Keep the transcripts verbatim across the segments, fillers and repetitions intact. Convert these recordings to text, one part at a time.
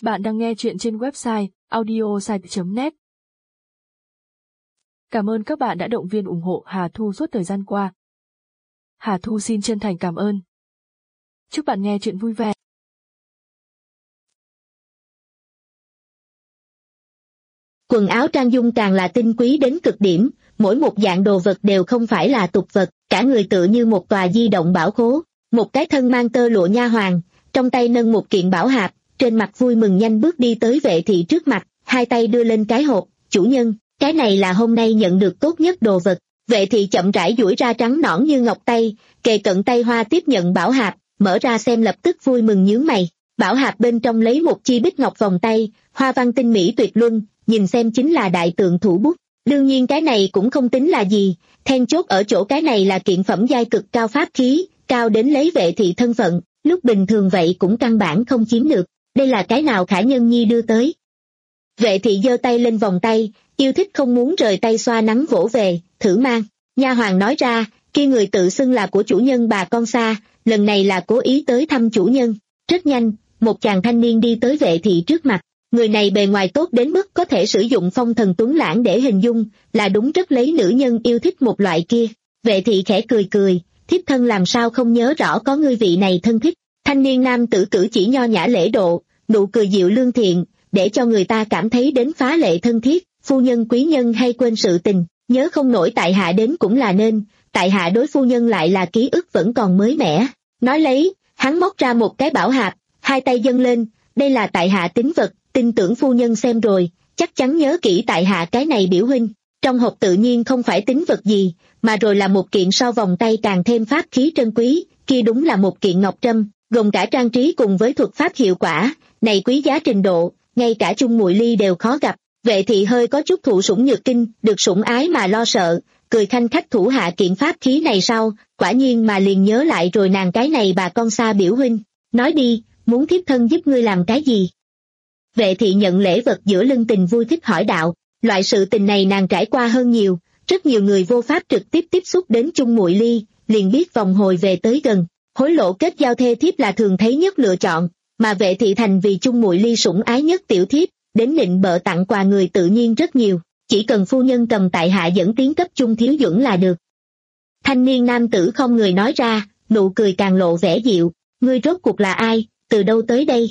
Bạn đang nghe chuyện trên website audiosite chấm net. Cảm ơn các bạn đã động viên ủng hộ Hà Thu suốt thời gian qua. Hà Thu xin chân thành cảm ơn. Chúc bạn nghe chuyện vui vẻ. Quần áo trang dung càng là tinh quý đến cực điểm, mỗi một dạng đồ vật đều không phải là tục vật, cả người tựa như một tòa di động bảo khố. Một cái thân mang tơ lụa nha hoàn, trong tay nâng một kiện bảo hạp, trên mặt vui mừng nhanh bước đi tới vệ thị trước mặt, hai tay đưa lên cái hộp. Chủ nhân, cái này là hôm nay nhận được tốt nhất đồ vật. Vệ thị chậm rãi duỗi ra trắng nõn như ngọc tay, kề cận tay hoa tiếp nhận bảo hạp, mở ra xem lập tức vui mừng nhướng mày. Bảo hạp bên trong lấy một chi bích ngọc vòng tay, hoa văn tinh mỹ tuyệt luân, nhìn xem chính là đại tượng thủ bút. Đương nhiên cái này cũng không tính là gì, then chốt ở chỗ cái này là kiện phẩm giai cực cao pháp khí, cao đến lấy vệ thị thân phận, lúc bình thường vậy cũng căn bản không chiếm được. Đây là cái nào Khả Nhân Nhi đưa tới? Vệ thị giơ tay lên vòng tay, yêu thích không muốn rời tay xoa nắng vỗ về, thử mang. Nha hoàng nói ra, kia người tự xưng là của chủ nhân bà con xa, lần này là cố ý tới thăm chủ nhân. Rất nhanh, một chàng thanh niên đi tới vệ thị trước mặt. Người này bề ngoài tốt đến mức có thể sử dụng phong thần tuấn lãng để hình dung, là đúng rất lấy nữ nhân yêu thích một loại kia. Vệ thị khẽ cười cười, thiếp thân làm sao không nhớ rõ có ngươi vị này thân thích. Thanh niên nam tử cử chỉ nho nhã lễ độ, nụ cười dịu lương thiện, để cho người ta cảm thấy đến phá lệ thân thiết. Phu nhân quý nhân hay quên sự tình, nhớ không nổi tại hạ đến cũng là nên, tại hạ đối phu nhân lại là ký ức vẫn còn mới mẻ. Nói lấy, hắn móc ra một cái bảo hạp, hai tay dâng lên, đây là tại hạ tín vật, tin tưởng phu nhân xem rồi, chắc chắn nhớ kỹ tại hạ cái này biểu huynh. Trong hộp tự nhiên không phải tín vật gì, mà rồi là một kiện sau vòng tay càng thêm pháp khí trân quý, kia đúng là một kiện ngọc trâm, gồm cả trang trí cùng với thuật pháp hiệu quả, này quý giá trình độ, ngay cả Chung Muội Ly đều khó gặp. Vệ thị hơi có chút thụ sủng nhược kinh, được sủng ái mà lo sợ, cười khanh khách thủ hạ kiện pháp khí này sau, quả nhiên mà liền nhớ lại rồi nàng cái này bà con xa biểu huynh. Nói đi, muốn thiếp thân giúp ngươi làm cái gì? Vệ thị nhận lễ vật giữa lưng tình vui thích hỏi đạo, loại sự tình này nàng trải qua hơn nhiều, rất nhiều người vô pháp trực tiếp tiếp xúc đến Chung Muội Ly, liền biết vòng hồi về tới gần. Hối lộ kết giao thê thiếp là thường thấy nhất lựa chọn, mà vệ thị thành vì Chung Muội Ly sủng ái nhất tiểu thiếp, đến nịnh bợ tặng quà người tự nhiên rất nhiều, chỉ cần phu nhân cầm tại hạ dẫn tiến cấp Chung thiếu dưỡng là được. Thanh niên nam tử không người nói ra, nụ cười càng lộ vẻ dịu, ngươi rốt cuộc là ai, từ đâu tới đây?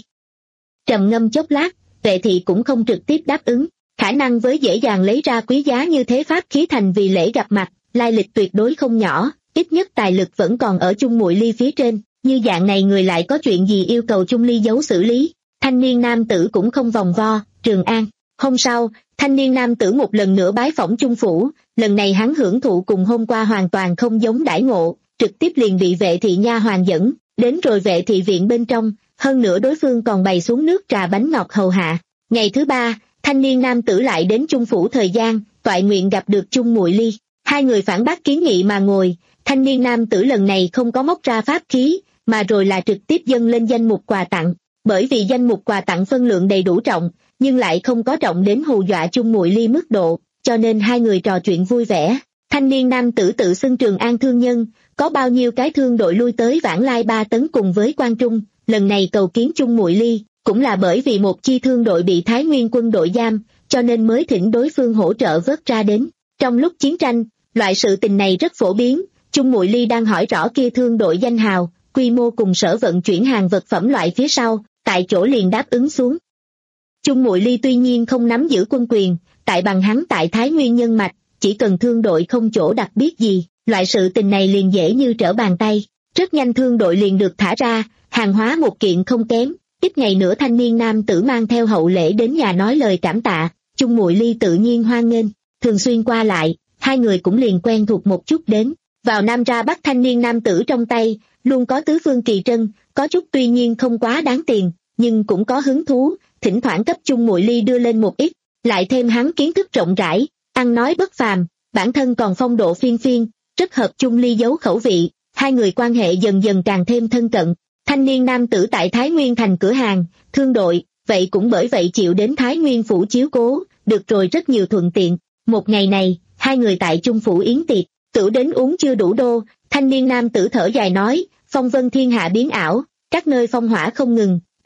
Trầm ngâm chốc lát, vệ thị cũng không trực tiếp đáp ứng, khả năng với dễ dàng lấy ra quý giá như thế pháp khí thành vì lễ gặp mặt, lai lịch tuyệt đối không nhỏ, ít nhất tài lực vẫn còn ở Chung Muội Ly phía trên, như dạng này người lại có chuyện gì yêu cầu Chung Ly giấu xử lý. Thanh niên nam tử cũng không vòng vo, Trường An. Hôm sau, thanh niên nam tử một lần nữa bái phỏng Chung phủ, lần này hắn hưởng thụ cùng hôm qua hoàn toàn không giống đãi ngộ, trực tiếp liền bị vệ thị nha hoàn dẫn, đến rồi vệ thị viện bên trong, hơn nữa đối phương còn bày xuống nước trà bánh ngọt hầu hạ. Ngày thứ ba, thanh niên nam tử lại đến Chung phủ thời gian, toại nguyện gặp được Chung Muội Ly. Hai người phản bác kiến nghị mà ngồi, thanh niên nam tử lần này không có móc ra pháp khí, mà rồi là trực tiếp dâng lên danh mục quà tặng. Bởi vì danh mục quà tặng phân lượng đầy đủ trọng, nhưng lại không có trọng đến hù dọa Chung Muội Ly mức độ, cho nên hai người trò chuyện vui vẻ. Thanh niên nam tử tự xưng Trường An thương nhân, có bao nhiêu cái thương đội lui tới vãng lai ba tấn cùng với Quan Trung, lần này cầu kiến Chung Muội Ly, cũng là bởi vì một chi thương đội bị Thái Nguyên quân đội giam, cho nên mới thỉnh đối phương hỗ trợ vớt ra đến. Trong lúc chiến tranh, loại sự tình này rất phổ biến, Chung Muội Ly đang hỏi rõ kia thương đội danh hào, quy mô cùng sở vận chuyển hàng vật phẩm loại phía sau, tại chỗ liền đáp ứng xuống. Chung Muội Ly tuy nhiên không nắm giữ quân quyền, tại bằng hắn tại Thái Nguyên nhân mạch, chỉ cần thương đội không chỗ đặc biệt gì, loại sự tình này liền dễ như trở bàn tay. Rất nhanh thương đội liền được thả ra, hàng hóa một kiện không kém, ít ngày nữa thanh niên nam tử mang theo hậu lễ đến nhà nói lời cảm tạ, Chung Muội Ly tự nhiên hoan nghênh, thường xuyên qua lại, hai người cũng liền quen thuộc một chút đến. Vào Nam ra Bắc thanh niên nam tử trong tay, luôn có tứ phương kỳ trân, có chút tuy nhiên không quá đáng tiền, nhưng cũng có hứng thú, thỉnh thoảng cấp Chung Muội Ly đưa lên một ít, lại thêm hắn kiến thức rộng rãi, ăn nói bất phàm, bản thân còn phong độ phiên phiên, rất hợp Chung Ly giấu khẩu vị, hai người quan hệ dần dần càng thêm thân cận. Thanh niên nam tử tại Thái Nguyên thành cửa hàng, thương đội, vậy cũng bởi vậy chịu đến Thái Nguyên phủ chiếu cố, được rồi rất nhiều thuận tiện. Một ngày này, hai người tại Chung phủ yến tiệc, tửu đến uống chưa đủ đô, thanh niên nam tử thở dài nói, phong vân thiên hạ biến ảo, các nơi phong hỏa không ngừng,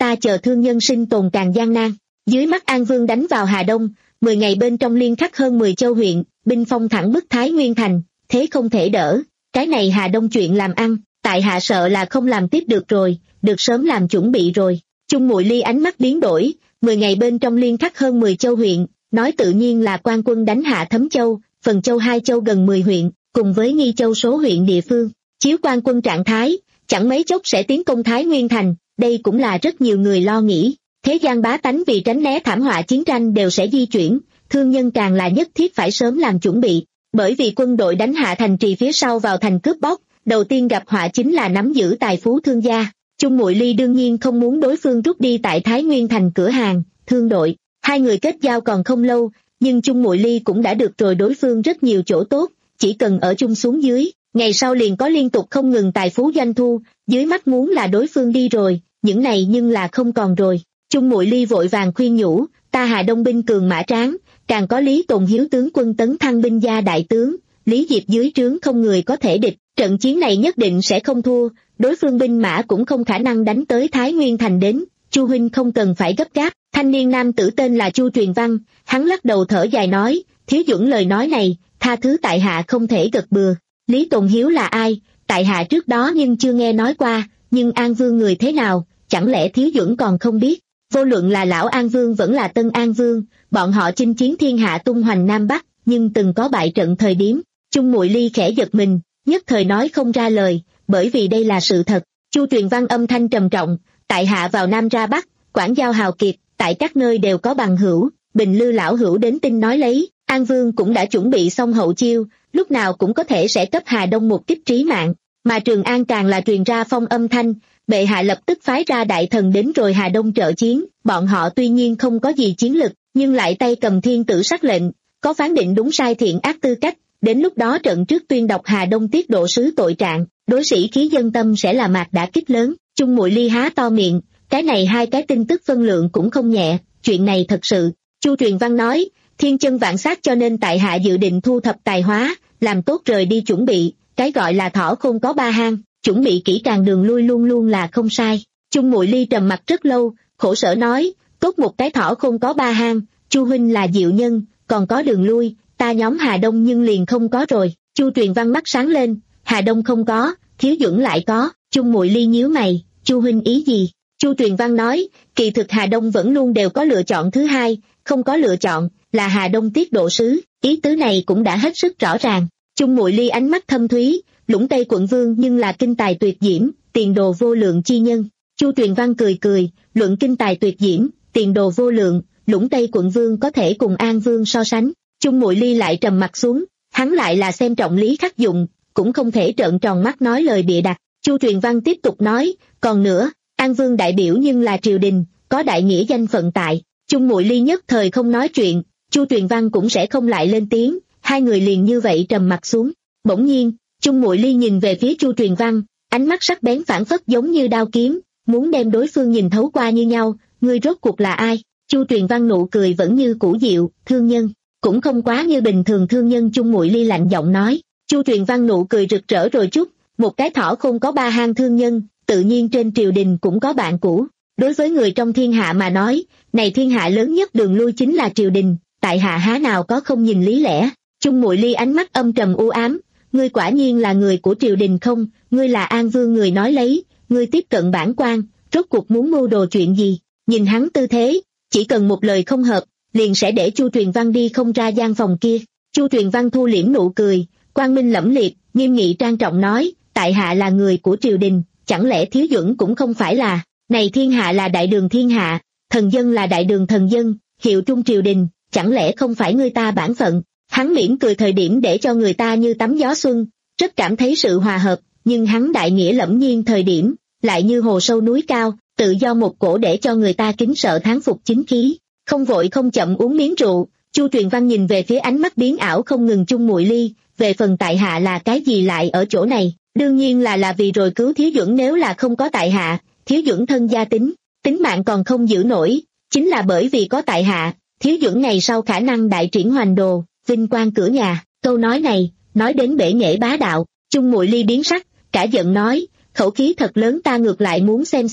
ta chờ thương nhân sinh tồn càng gian nan. Dưới mắt An Vương đánh vào Hà Đông, mười ngày bên trong liên khắc hơn mười châu huyện, binh phong thẳng bức Thái Nguyên thành, thế không thể đỡ. Cái này Hà Đông chuyện làm ăn, tại hạ sợ là không làm tiếp được rồi, được sớm làm chuẩn bị rồi. Chung Muội Ly ánh mắt biến đổi, mười ngày bên trong liên khắc hơn mười châu huyện, nói tự nhiên là quan quân đánh hạ Thấm Châu, Phần Châu hai châu gần mười huyện, cùng với Nghi Châu số huyện địa phương. Chiếu quan quân trạng thái, chẳng mấy chốc sẽ tiến công Thái Nguyên thành, đây cũng là rất nhiều người lo nghĩ. Thế gian bá tánh vì tránh né thảm họa chiến tranh đều sẽ di chuyển, thương nhân càng là nhất thiết phải sớm làm chuẩn bị, bởi vì quân đội đánh hạ thành trì phía sau vào thành cướp bóc, đầu tiên gặp họa chính là nắm giữ tài phú thương gia. Chung Muội Ly đương nhiên không muốn đối phương rút đi tại Thái Nguyên thành cửa hàng, thương đội. Hai người kết giao còn không lâu, nhưng Chung Muội Ly cũng đã được rồi đối phương rất nhiều chỗ tốt, chỉ cần ở chung xuống dưới, ngày sau liền có liên tục không ngừng tài phú doanh thu, dưới mắt muốn là đối phương đi rồi, những này nhưng là không còn rồi. Chung Muội Ly vội vàng khuyên nhủ, ta Hà Đông binh cường mã tráng, càng có Lý Tồn Hiếu tướng quân tấn thăng binh gia đại tướng, Lý Diệp dưới trướng không người có thể địch, trận chiến này nhất định sẽ không thua, đối phương binh mã cũng không khả năng đánh tới Thái Nguyên thành đến, Chu huynh không cần phải gấp gáp. Thanh niên nam tử tên là Chu Truyền Văn, hắn lắc đầu thở dài nói, Thiếu Duẩn lời nói này, tha thứ tại hạ không thể gật bừa. Lý Tồn Hiếu là ai, tại hạ trước đó nhưng chưa nghe nói qua, nhưng An Vương người thế nào, chẳng lẽ Thiếu Duẩn còn không biết. Vô luận là lão An Vương vẫn là Tân An Vương, bọn họ chinh chiến thiên hạ tung hoành Nam Bắc, nhưng từng có bại trận thời điểm. Chung Muội Ly khẽ giật mình, nhất thời nói không ra lời, bởi vì đây là sự thật. Chu Truyền Văn âm thanh trầm trọng, tại hạ vào Nam ra Bắc, quảng giao hào kiệt, tại các nơi đều có bằng hữu, Bình Lư lão hữu đến tin nói lấy, An Vương cũng đã chuẩn bị xong hậu chiêu, lúc nào cũng có thể sẽ cấp Hà Đông một kích trí mạng, mà Trường An càng là truyền ra phong âm thanh, bệ hạ lập tức phái ra đại thần đến rồi Hà Đông trợ chiến, bọn họ tuy nhiên không có gì chiến lực, nhưng lại tay cầm thiên tử sắc lệnh, có phán định đúng sai thiện ác tư cách, đến lúc đó trận trước tuyên đọc Hà Đông tiết độ sứ tội trạng, đối sĩ khí dân tâm sẽ là mạc đả kích lớn. Chung Muội Ly há to miệng, cái này hai cái tin tức phân lượng cũng không nhẹ, chuyện này thật sự. Chu Truyền Văn nói, thiên chân vạn sát cho nên tại hạ dự định thu thập tài hóa, làm tốt rời đi chuẩn bị, cái gọi là thỏ khôn có ba hang, chuẩn bị kỹ càng đường lui luôn luôn là không sai. Chung Muội Ly trầm mặt rất lâu, khổ sở nói, tốt một cái thỏ khôn có ba hang, Chu huynh là diệu nhân, còn có đường lui, ta nhóm Hà Đông nhưng liền không có rồi. Chu Truyền Văn mắt sáng lên, Hà Đông không có, Thiếu Duẩn lại có. Chung Muội Ly nhíu mày, Chu huynh ý gì? Chu Truyền Văn nói, kỳ thực Hà Đông vẫn luôn đều có lựa chọn thứ hai, không có lựa chọn, là Hà Đông tiết độ sứ, ý tứ này cũng đã hết sức rõ ràng. Chung Muội Ly ánh mắt thâm thúy, Lũng Tây quận vương nhưng là kinh tài tuyệt diễm, tiền đồ vô lượng chi nhân. Chu Truyền Văn cười cười, luận kinh tài tuyệt diễm, tiền đồ vô lượng, Lũng Tây quận vương có thể cùng An Vương so sánh. Chung Muội Ly lại trầm mặt xuống, hắn lại là xem trọng Lý Khắc Dụng, cũng không thể trợn tròn mắt nói lời bịa đặt. Chu Truyền Văn tiếp tục nói, còn nữa, An Vương đại biểu nhưng là triều đình, có đại nghĩa danh phận tại. Chung Muội Ly nhất thời không nói chuyện, Chu Truyền Văn cũng sẽ không lại lên tiếng, hai người liền như vậy trầm mặt xuống. Bỗng nhiên, Chung Muội Ly nhìn về phía Chu Truyền Văn, ánh mắt sắc bén phản phất giống như đao kiếm, muốn đem đối phương nhìn thấu qua như nhau, ngươi rốt cuộc là ai? Chu Truyền Văn nụ cười vẫn như cũ dịu, thương nhân, cũng không quá như bình thường thương nhân. Chung Muội Ly lạnh giọng nói. Chu Truyền Văn nụ cười rực rỡ rồi chút, một cái thỏ khôn có ba hang thương nhân, tự nhiên trên triều đình cũng có bạn cũ. Đối với người trong thiên hạ mà nói, này thiên hạ lớn nhất đường lui chính là triều đình, tại hạ há nào có không nhìn lý lẽ. Chung Muội Ly ánh mắt âm trầm u ám, ngươi quả nhiên là người của triều đình không? Ngươi là An Vương người nói lấy, ngươi tiếp cận bản quan, rốt cuộc muốn mưu đồ chuyện gì? Nhìn hắn tư thế, chỉ cần một lời không hợp, liền sẽ để Chu Truyền Văn đi không ra gian phòng kia. Chu Truyền Văn thu liễm nụ cười, quang minh lẫm liệt, nghiêm nghị trang trọng nói, tại hạ là người của triều đình, chẳng lẽ Thiếu Duẩn cũng không phải là? Này thiên hạ là đại đường thiên hạ, thần dân là đại đường thần dân, hiệu trung triều đình, chẳng lẽ không phải người ta bản phận? Hắn mỉm cười thời điểm để cho người ta như tắm gió xuân, rất cảm thấy sự hòa hợp, nhưng hắn đại nghĩa lẫm nhiên thời điểm, lại như hồ sâu núi cao, tự do một cổ để cho người ta kính sợ thán phục chính khí. Không vội không chậm uống miếng rượu, Chu Truyền Văn nhìn về phía ánh mắt biến ảo không ngừng Chung Muội Ly, về phần tại hạ là cái gì lại ở chỗ này, đương nhiên là là vì rồi cứu Thiếu Duẩn, nếu là không có tại hạ, Thiếu Duẩn thân gia tính, tính mạng còn không giữ nổi, chính là bởi vì có tại hạ, Thiếu Duẩn ngày sau khả năng đại triển hoành đồ, vinh quang cửa nhà. Câu nói này, nói đến bể nghệ bá đạo, Chung Muội Ly biến sắc, cả giận nói, khẩu khí thật lớn, ta ngược lại muốn xem xem,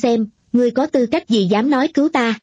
ngươi có tư cách gì dám nói cứu ta?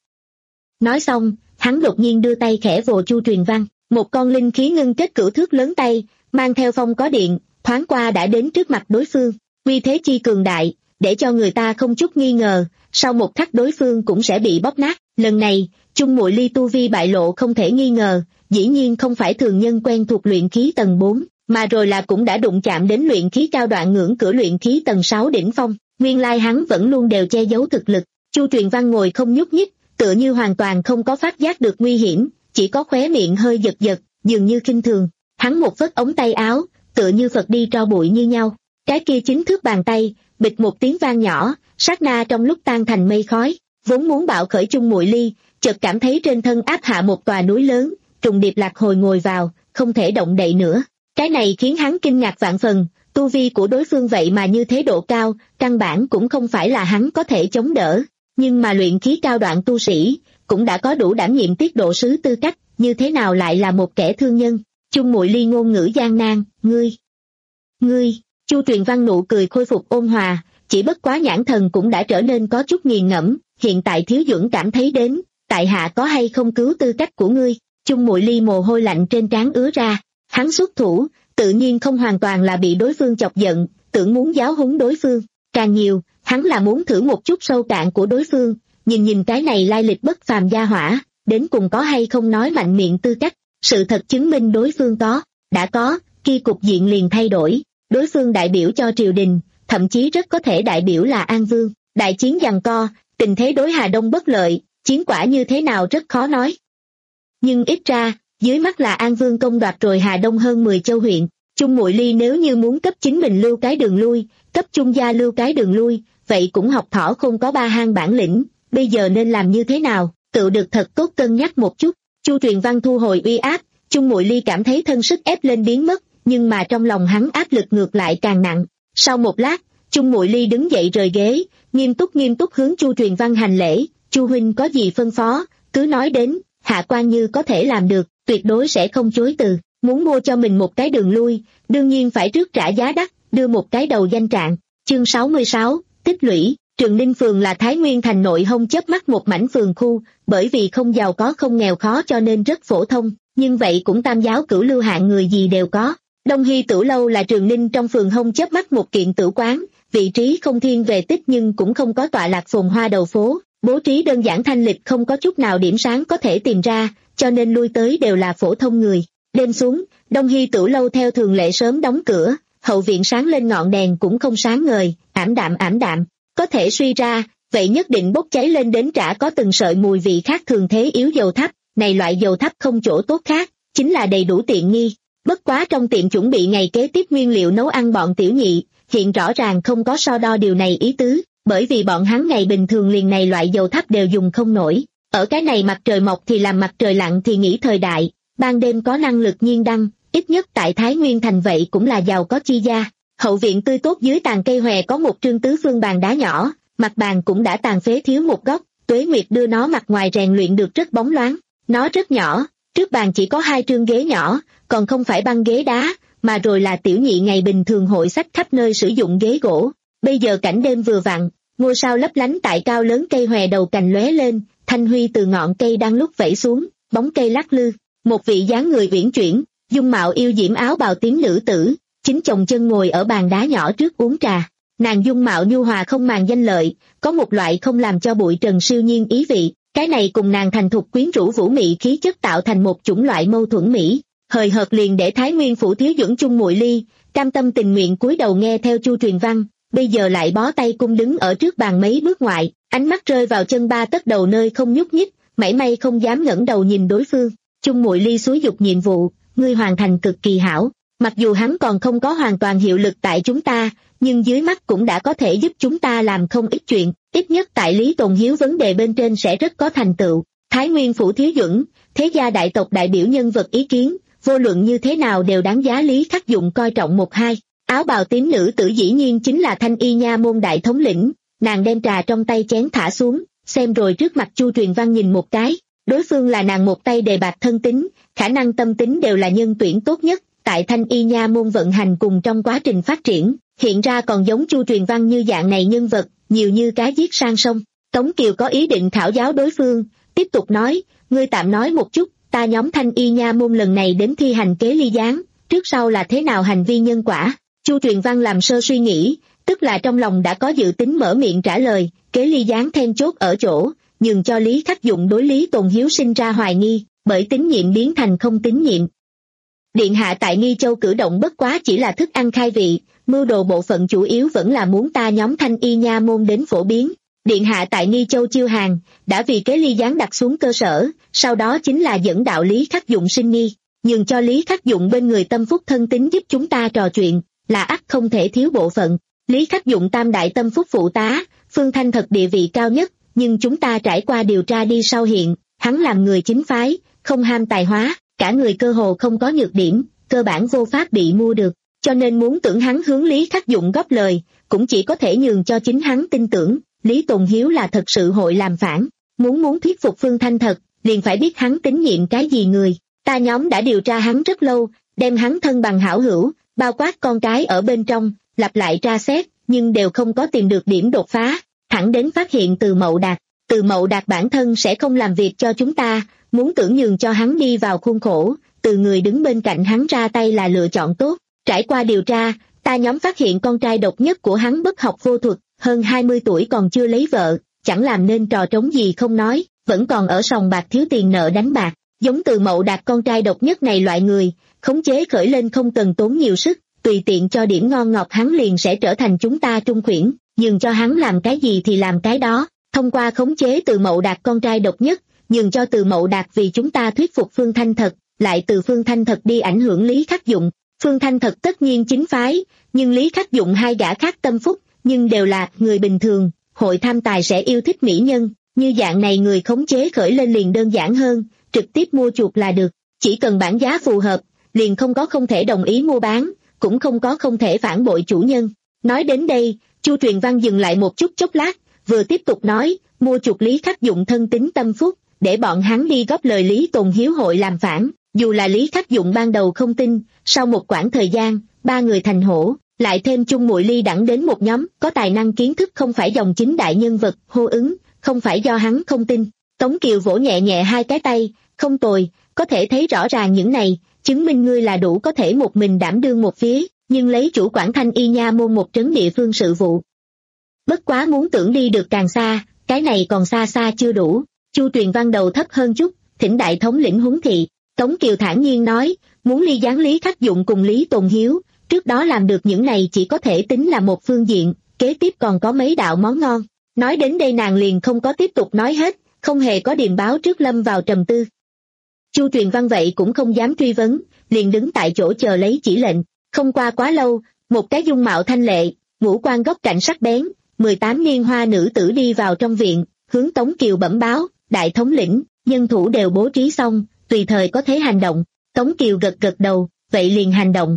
Nói xong, hắn đột nhiên đưa tay khẽ vồ Chu Truyền Văn, một con linh khí ngưng kết cửu thước lớn tay, mang theo phong có điện, thoáng qua đã đến trước mặt đối phương, uy thế chi cường đại, để cho người ta không chút nghi ngờ, sau một khắc đối phương cũng sẽ bị bóp nát. Lần này, Chung Muội Ly tu vi bại lộ không thể nghi ngờ, dĩ nhiên không phải thường nhân quen thuộc luyện khí tầng bốn, mà rồi là cũng đã đụng chạm đến luyện khí cao đoạn ngưỡng cửa luyện khí tầng sáu đỉnh phong. Nguyên lai hắn vẫn luôn đều che giấu thực lực. Chu Truyền Văn ngồi không nhúc nhích, tựa như hoàn toàn không có phát giác được nguy hiểm, chỉ có khóe miệng hơi giật giật, dường như khinh thường. Hắn một vất ống tay áo, tựa như Phật đi tro bụi như nhau. Cái kia chính thước bàn tay, bịch một tiếng vang nhỏ, sát na trong lúc tan thành mây khói. Vốn muốn bạo khởi Chung Muội Ly, chợt cảm thấy trên thân áp hạ một tòa núi lớn, trùng điệp lạc hồi ngồi vào, không thể động đậy nữa. Cái này khiến hắn kinh ngạc vạn phần, tu vi của đối phương vậy mà như thế độ cao, căn bản cũng không phải là hắn có thể chống đỡ. Nhưng mà luyện khí cao đoạn tu sĩ, cũng đã có đủ đảm nhiệm tiết độ sứ tư cách, như thế nào lại là một kẻ thương nhân? Chung Muội Ly ngôn ngữ gian nan, ngươi, ngươi, Chu Truyền Văn nụ cười khôi phục ôn hòa, chỉ bất quá nhãn thần cũng đã trở nên có chút nghiền ngẫm, hiện tại Thiếu Duẩn cảm thấy đến, tại hạ có hay không cứu tư cách của ngươi? Chung Muội Ly mồ hôi lạnh trên trán ứa ra, hắn xuất thủ, tự nhiên không hoàn toàn là bị đối phương chọc giận, tưởng muốn giáo huấn đối phương, càng nhiều, hắn là muốn thử một chút sâu cạn của đối phương, nhìn nhìn cái này lai lịch bất phàm gia hỏa, đến cùng có hay không nói mạnh miệng tư cách. Sự thật chứng minh đối phương có, đã có, khi cục diện liền thay đổi, đối phương đại biểu cho triều đình, thậm chí rất có thể đại biểu là An Vương. Đại chiến giằng co, tình thế đối Hà Đông bất lợi, chiến quả như thế nào rất khó nói. Nhưng ít ra, dưới mắt là An Vương công đoạt rồi Hà Đông hơn mười châu huyện, Chung Muội Ly nếu như muốn cấp chính mình lưu cái đường lui, cấp Chung gia lưu cái đường lui, vậy cũng học thỏ không có ba hang bản lĩnh, bây giờ nên làm như thế nào, tự được thật tốt cân nhắc một chút. Chu Truyền Văn thu hồi uy áp, Chung Muội Ly cảm thấy thân sức ép lên biến mất, nhưng mà trong lòng hắn áp lực ngược lại càng nặng. Sau một lát, Chung Muội Ly đứng dậy rời ghế, nghiêm túc nghiêm túc hướng Chu Truyền Văn hành lễ, Chu huynh có gì phân phó, cứ nói đến, hạ quan như có thể làm được, tuyệt đối sẽ không chối từ. Muốn mua cho mình một cái đường lui, đương nhiên phải trước trả giá đắt, đưa một cái đầu danh trạng. Chương sáu mươi sáu, tích lũy. Trường Ninh Phường là Thái Nguyên thành nội hông chớp mắt một mảnh phường khu, bởi vì không giàu có không nghèo khó cho nên rất phổ thông, nhưng vậy cũng tam giáo cửu lưu hạng người gì đều có. Đông Hy Tử Lâu là Trường Ninh trong phường hông chớp mắt một kiện tử quán, vị trí không thiên về tích nhưng cũng không có tọa lạc phồn hoa đầu phố, bố trí đơn giản thanh lịch không có chút nào điểm sáng có thể tìm ra, cho nên lui tới đều là phổ thông người. Đêm xuống, Đông Hy Tử Lâu theo thường lệ sớm đóng cửa, hậu viện sáng lên ngọn đèn cũng không sáng ngời, ảm đạm ảm đạm. Có thể suy ra, vậy nhất định bốc cháy lên đến trả có từng sợi mùi vị khác thường thế yếu dầu thắp, này loại dầu thắp không chỗ tốt khác, chính là đầy đủ tiện nghi. Bất quá trong tiệm chuẩn bị ngày kế tiếp nguyên liệu nấu ăn bọn tiểu nhị, hiện rõ ràng không có so đo điều này ý tứ, bởi vì bọn hắn ngày bình thường liền này loại dầu thắp đều dùng không nổi. Ở cái này mặt trời mọc thì làm mặt trời lặn thì nghĩ thời đại, ban đêm có năng lực nhiên đăng, ít nhất tại Thái Nguyên thành vậy cũng là giàu có chi gia. Hậu viện tươi tốt dưới tàn cây hòe có một trương tứ phương bàn đá nhỏ, mặt bàn cũng đã tàn phế thiếu một góc, Tuế Nguyệt đưa nó mặt ngoài rèn luyện được rất bóng loáng. Nó rất nhỏ, trước bàn chỉ có hai trương ghế nhỏ, còn không phải băng ghế đá, mà rồi là tiểu nhị ngày bình thường hội sách khắp nơi sử dụng ghế gỗ. Bây giờ cảnh đêm vừa vặn, ngôi sao lấp lánh tại cao lớn cây hòe đầu cành lóe lên, thanh huy từ ngọn cây đang lúc vẩy xuống, bóng cây lắc lư. Một vị dáng người uyển chuyển, dung mạo yêu diễm áo bào tím nữ tử, chính chồng chân ngồi ở bàn đá nhỏ trước uống trà. Nàng dung mạo nhu hòa không màng danh lợi, có một loại không làm cho bụi trần siêu nhiên ý vị, cái này cùng nàng thành thục quyến rũ vũ mị khí chất tạo thành một chủng loại mâu thuẫn mỹ. Hời hợt liền để Thái Nguyên phủ thiếu dưỡng Chung Muội Ly, cam tâm tình nguyện cúi đầu nghe theo Chu Truyền Văn, bây giờ lại bó tay cung đứng ở trước bàn mấy bước ngoại, ánh mắt rơi vào chân ba tấc đầu nơi không nhúc nhích, mảy may không dám ngẩng đầu nhìn đối phương. Chung Muội Ly xúi dục nhiệm vụ, ngươi hoàn thành cực kỳ hảo. Mặc dù hắn còn không có hoàn toàn hiệu lực tại chúng ta, nhưng dưới mắt cũng đã có thể giúp chúng ta làm không ít chuyện, ít nhất tại Lý Tồn Hiếu vấn đề bên trên sẽ rất có thành tựu. Thái Nguyên phủ thiếu dưỡng, thế gia đại tộc đại biểu nhân vật ý kiến, vô luận như thế nào đều đáng giá Lý Khắc Dụng coi trọng một hai. Áo bào tím nữ tử dĩ nhiên chính là Thanh Y nha môn đại thống lĩnh, nàng đem trà trong tay chén thả xuống, xem rồi trước mặt Chu Truyền Văn nhìn một cái, đối phương là nàng một tay đề bạt thân tính, khả năng tâm tính đều là nhân tuyển tốt nhất. Tại Thanh Y nha môn vận hành cùng trong quá trình phát triển, hiện ra còn giống Chu Truyền Văn như dạng này nhân vật, nhiều như cá giết sang sông. Tống Kiều có ý định khảo giáo đối phương, tiếp tục nói, ngươi tạm nói một chút, ta nhóm Thanh Y nha môn lần này đến thi hành kế ly gián, trước sau là thế nào hành vi nhân quả. Chu Truyền Văn làm sơ suy nghĩ, tức là trong lòng đã có dự tính mở miệng trả lời, kế ly gián then chốt ở chỗ, nhường cho Lý Khắc Dụng đối Lý Tồn Hiếu sinh ra hoài nghi, bởi tín nhiệm biến thành không tín nhiệm. Điện hạ tại Nghi Châu cử động bất quá chỉ là thức ăn khai vị, mưu đồ bộ phận chủ yếu vẫn là muốn ta nhóm Thanh Y nha môn đến phổ biến. Điện hạ tại Nghi Châu chiêu hàng, đã vì kế ly gián đặt xuống cơ sở, sau đó chính là dẫn đạo Lý Khắc Dụng sinh nghi, nhường cho Lý Khắc Dụng bên người tâm phúc thân tín giúp chúng ta trò chuyện, là ắt không thể thiếu bộ phận. Lý Khắc Dụng tam đại tâm phúc phụ tá, Phương Thanh thật địa vị cao nhất, nhưng chúng ta trải qua điều tra đi sau hiện, hắn làm người chính phái, không ham tài hóa, cả người cơ hồ không có nhược điểm, cơ bản vô pháp bị mua được, cho nên muốn tưởng hắn hướng Lý Khắc Dụng góp lời, cũng chỉ có thể nhường cho chính hắn tin tưởng, Lý Tồn Hiếu là thật sự hội làm phản, muốn muốn thuyết phục Phương Thanh thật, liền phải biết hắn tín nhiệm cái gì người, ta nhóm đã điều tra hắn rất lâu, đem hắn thân bằng hảo hữu, bao quát con cái ở bên trong, lặp lại tra xét, nhưng đều không có tìm được điểm đột phá, thẳng đến phát hiện Từ Mậu Đạt, Từ Mậu Đạt bản thân sẽ không làm việc cho chúng ta, muốn tưởng nhường cho hắn đi vào khuôn khổ, từ người đứng bên cạnh hắn ra tay là lựa chọn tốt. Trải qua điều tra, ta nhóm phát hiện con trai độc nhất của hắn bất học vô thuật, hơn hai mươi tuổi còn chưa lấy vợ, chẳng làm nên trò trống gì không nói, vẫn còn ở sòng bạc thiếu tiền nợ đánh bạc, giống Từ Mậu Đạt con trai độc nhất này loại người, khống chế khởi lên không cần tốn nhiều sức, tùy tiện cho điểm ngon ngọt hắn liền sẽ trở thành chúng ta trung khuyển, nhường cho hắn làm cái gì thì làm cái đó, thông qua khống chế Từ Mậu Đạt con trai độc nhất, nhường cho Từ Mậu Đạt vì chúng ta thuyết phục Phương Thanh Thật, lại từ Phương Thanh Thật đi ảnh hưởng Lý Khắc Dụng. Phương Thanh Thật tất nhiên chính phái, nhưng Lý Khắc Dụng hai gã khác tâm phúc, nhưng đều là người bình thường, hội tham tài sẽ yêu thích mỹ nhân, như dạng này người khống chế khởi lên liền đơn giản hơn, trực tiếp mua chuộc là được, chỉ cần bản giá phù hợp, liền không có không thể đồng ý mua bán, cũng không có không thể phản bội chủ nhân. Nói đến đây, Chu Truyền Văn dừng lại một chút chốc lát, vừa tiếp tục nói, mua chuộc Lý Khắc Dụng thân tín tâm phúc, để bọn hắn đi góp lời Lý Tồn Hiếu hội làm phản. Dù là Lý Khắc Dụng ban đầu không tin, sau một quãng thời gian, ba người thành hổ, lại thêm chung muội ly đẳng đến một nhóm, có tài năng kiến thức không phải dòng chính đại nhân vật, hô ứng, không phải do hắn không tin. Tống Kiều vỗ nhẹ nhẹ hai cái tay, không tồi, có thể thấy rõ ràng những này, chứng minh ngươi là đủ có thể một mình đảm đương một phía, nhưng lấy chủ quản Thanh Y nha môn một trấn địa phương sự vụ. Bất quá muốn tưởng đi được càng xa, cái này còn xa xa chưa đủ. Chu Truyền Văn đầu thấp hơn chút, thỉnh đại thống lĩnh huấn thị. Tống Kiều thản nhiên nói, muốn ly gián Lý Khắc Dụng cùng Lý Tồn Hiếu, trước đó làm được những này chỉ có thể tính là một phương diện, kế tiếp còn có mấy đạo món ngon. Nói đến đây nàng liền không có tiếp tục nói hết, không hề có điềm báo trước lâm vào trầm tư. Chu Truyền Văn vậy cũng không dám truy vấn, liền đứng tại chỗ chờ lấy chỉ lệnh. Không qua quá lâu, một cái dung mạo thanh lệ, ngũ quan góc cạnh sắc bén, mười tám niên hoa nữ tử đi vào trong viện, hướng Tống Kiều bẩm báo, đại thống lĩnh, nhân thủ đều bố trí xong, tùy thời có thể hành động. Tống Kiều gật gật đầu, vậy liền hành động.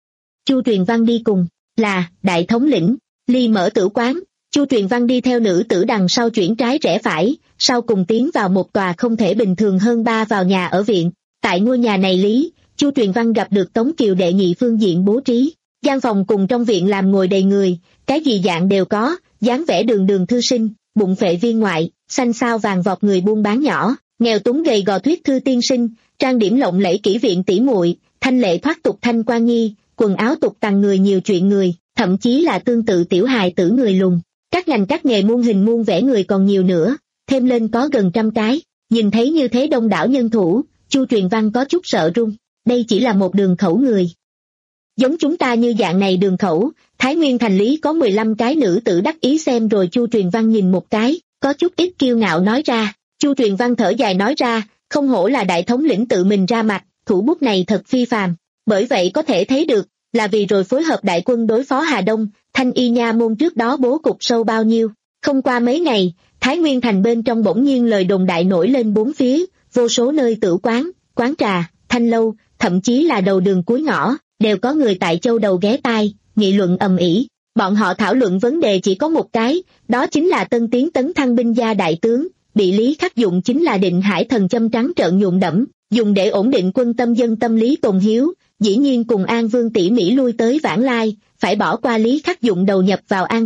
Chu Truyền Văn đi cùng, là, đại thống lĩnh, ly mở tử quán, Chu Truyền Văn đi theo nữ tử đằng sau chuyển trái rẽ phải, sau cùng tiến vào một tòa không thể bình thường hơn ba vào nhà ở viện. Tại ngôi nhà này lý, Chu Truyền Văn gặp được Tống Kiều đệ nhị phương diện bố trí, gian phòng cùng trong viện làm ngồi đầy người, cái gì dạng đều có, dáng vẻ đường đường thư sinh, bụng phệ viên ngoại, xanh sao vàng vọt người buôn bán nhỏ, nghèo túng gầy gò thuyết thư tiên sinh, trang điểm lộng lẫy kỹ viện tỉ muội, thanh lệ thoát tục thanh quan nhi, quần áo tục tằng người nhiều chuyện người, thậm chí là tương tự tiểu hài tử người lùn. Các ngành các nghề muôn hình muôn vẻ người còn nhiều nữa, thêm lên có gần trăm cái. Nhìn thấy như thế đông đảo nhân thủ, Chu Truyền Văn có chút sợ run. Đây chỉ là một đường khẩu người. Giống chúng ta như dạng này đường khẩu, Thái Nguyên thành lý có mười lăm cái nữ tử đắc ý xem rồi. Chu Truyền Văn nhìn một cái, có chút ít kiêu ngạo nói ra. Chu Truyền Văn thở dài nói ra, không hổ là đại thống lĩnh tự mình ra mặt, thủ bút này thật phi phàm. Bởi vậy có thể thấy được, là vì rồi phối hợp đại quân đối phó Hà Đông, Thanh Y nha môn trước đó bố cục sâu bao nhiêu. Không qua mấy ngày, Thái Nguyên thành bên trong bỗng nhiên lời đồn đại nổi lên bốn phía, vô số nơi tử quán, quán trà, thanh lâu, thậm chí là đầu đường cuối ngõ, đều có người tại châu đầu ghé tai, nghị luận ầm ĩ. Bọn họ thảo luận vấn đề chỉ có một cái, đó chính là tân tiến tấn thăng binh gia đại tướng, bị Lý Khắc Dụng chính là định hải thần châm trắng trợn nhuộm đẫm, dùng để ổn định quân tâm dân tâm. Lý Tồn Hiếu, dĩ nhiên cùng An Vương tỉ mỉ lui tới vãng lai, phải bỏ qua Lý Khắc Dụng đầu nhập vào An Vương,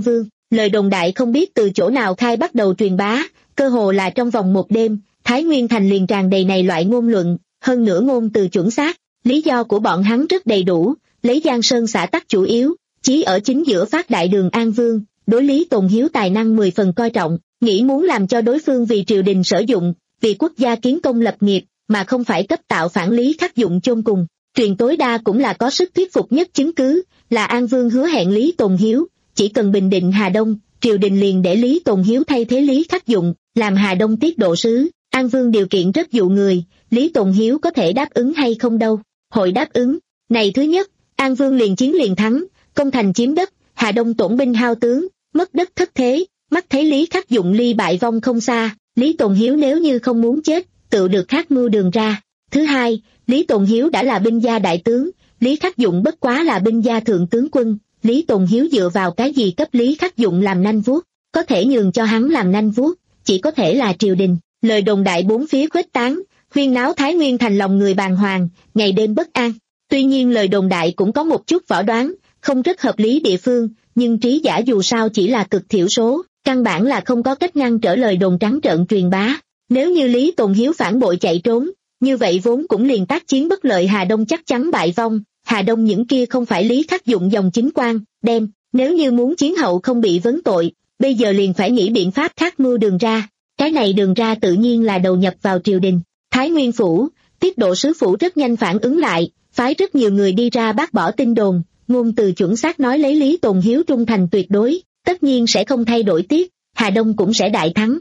Lời đồn đại không biết từ chỗ nào khai bắt đầu truyền bá, cơ hồ là trong vòng một đêm, Thái Nguyên Thành liền tràn đầy này loại ngôn luận, hơn nữa ngôn từ chuẩn xác, lý do của bọn hắn rất đầy đủ, lấy Giang Sơn xã tắc chủ yếu, chí ở chính giữa phát đại đường An Vương, đối Lý Tồn Hiếu tài năng mười phần coi trọng, nghĩ muốn làm cho đối phương vì triều đình sử dụng, vì quốc gia kiến công lập nghiệp, mà không phải cấp tạo phản Lý Khắc Dụng chôn cùng. Truyền tối đa cũng là có sức thuyết phục nhất chứng cứ, là An Vương hứa hẹn Lý Tồn Hiếu, chỉ cần bình định Hà Đông, triều đình liền để Lý Tồn Hiếu thay thế Lý Khắc Dụng, làm Hà Đông tiết độ sứ. An Vương điều kiện rất dụ người, Lý Tồn Hiếu có thể đáp ứng hay không đâu? Hội đáp ứng. Này thứ nhất, An Vương liền chiến liền thắng, công thành chiếm đất, Hà Đông tổn binh hao tướng, mất đất thất thế, mắt thấy Lý Khắc Dụng ly bại vong không xa, Lý Tồn Hiếu nếu như không muốn chết, tự được khác mưu đường ra. Thứ hai, Lý Tồn Hiếu đã là binh gia đại tướng, Lý Khắc Dụng bất quá là binh gia thượng tướng quân, Lý Tồn Hiếu dựa vào cái gì cấp Lý Khắc Dụng làm nanh vuốt, có thể nhường cho hắn làm nanh vuốt, chỉ có thể là triều đình. Lời đồn đại bốn phía khuếch tán, huyên náo Thái Nguyên Thành lòng người bàng hoàng, ngày đêm bất an. Tuy nhiên lời đồn đại cũng có một chút võ đoán, không rất hợp lý địa phương, nhưng trí giả dù sao chỉ là cực thiểu số, căn bản là không có cách ngăn trở lời đồn trắng trợn truyền bá. Nếu như Lý Tồn Hiếu phản bội chạy trốn, như vậy vốn cũng liền tác chiến bất lợi Hà Đông chắc chắn bại vong, Hà Đông những kia không phải Lý Khắc Dụng dòng chính quan, đem, nếu như muốn chiến hậu không bị vấn tội, bây giờ liền phải nghĩ biện pháp khác mưu đường ra. Cái này đường ra tự nhiên là đầu nhập vào triều đình. Thái Nguyên Phủ, tiết độ sứ phủ rất nhanh phản ứng lại, phái rất nhiều người đi ra bác bỏ tin đồn, ngôn từ chuẩn xác nói lấy Lý Tồn Hiếu trung thành tuyệt đối, tất nhiên sẽ không thay đổi tiết, Hà Đông cũng sẽ đại thắng.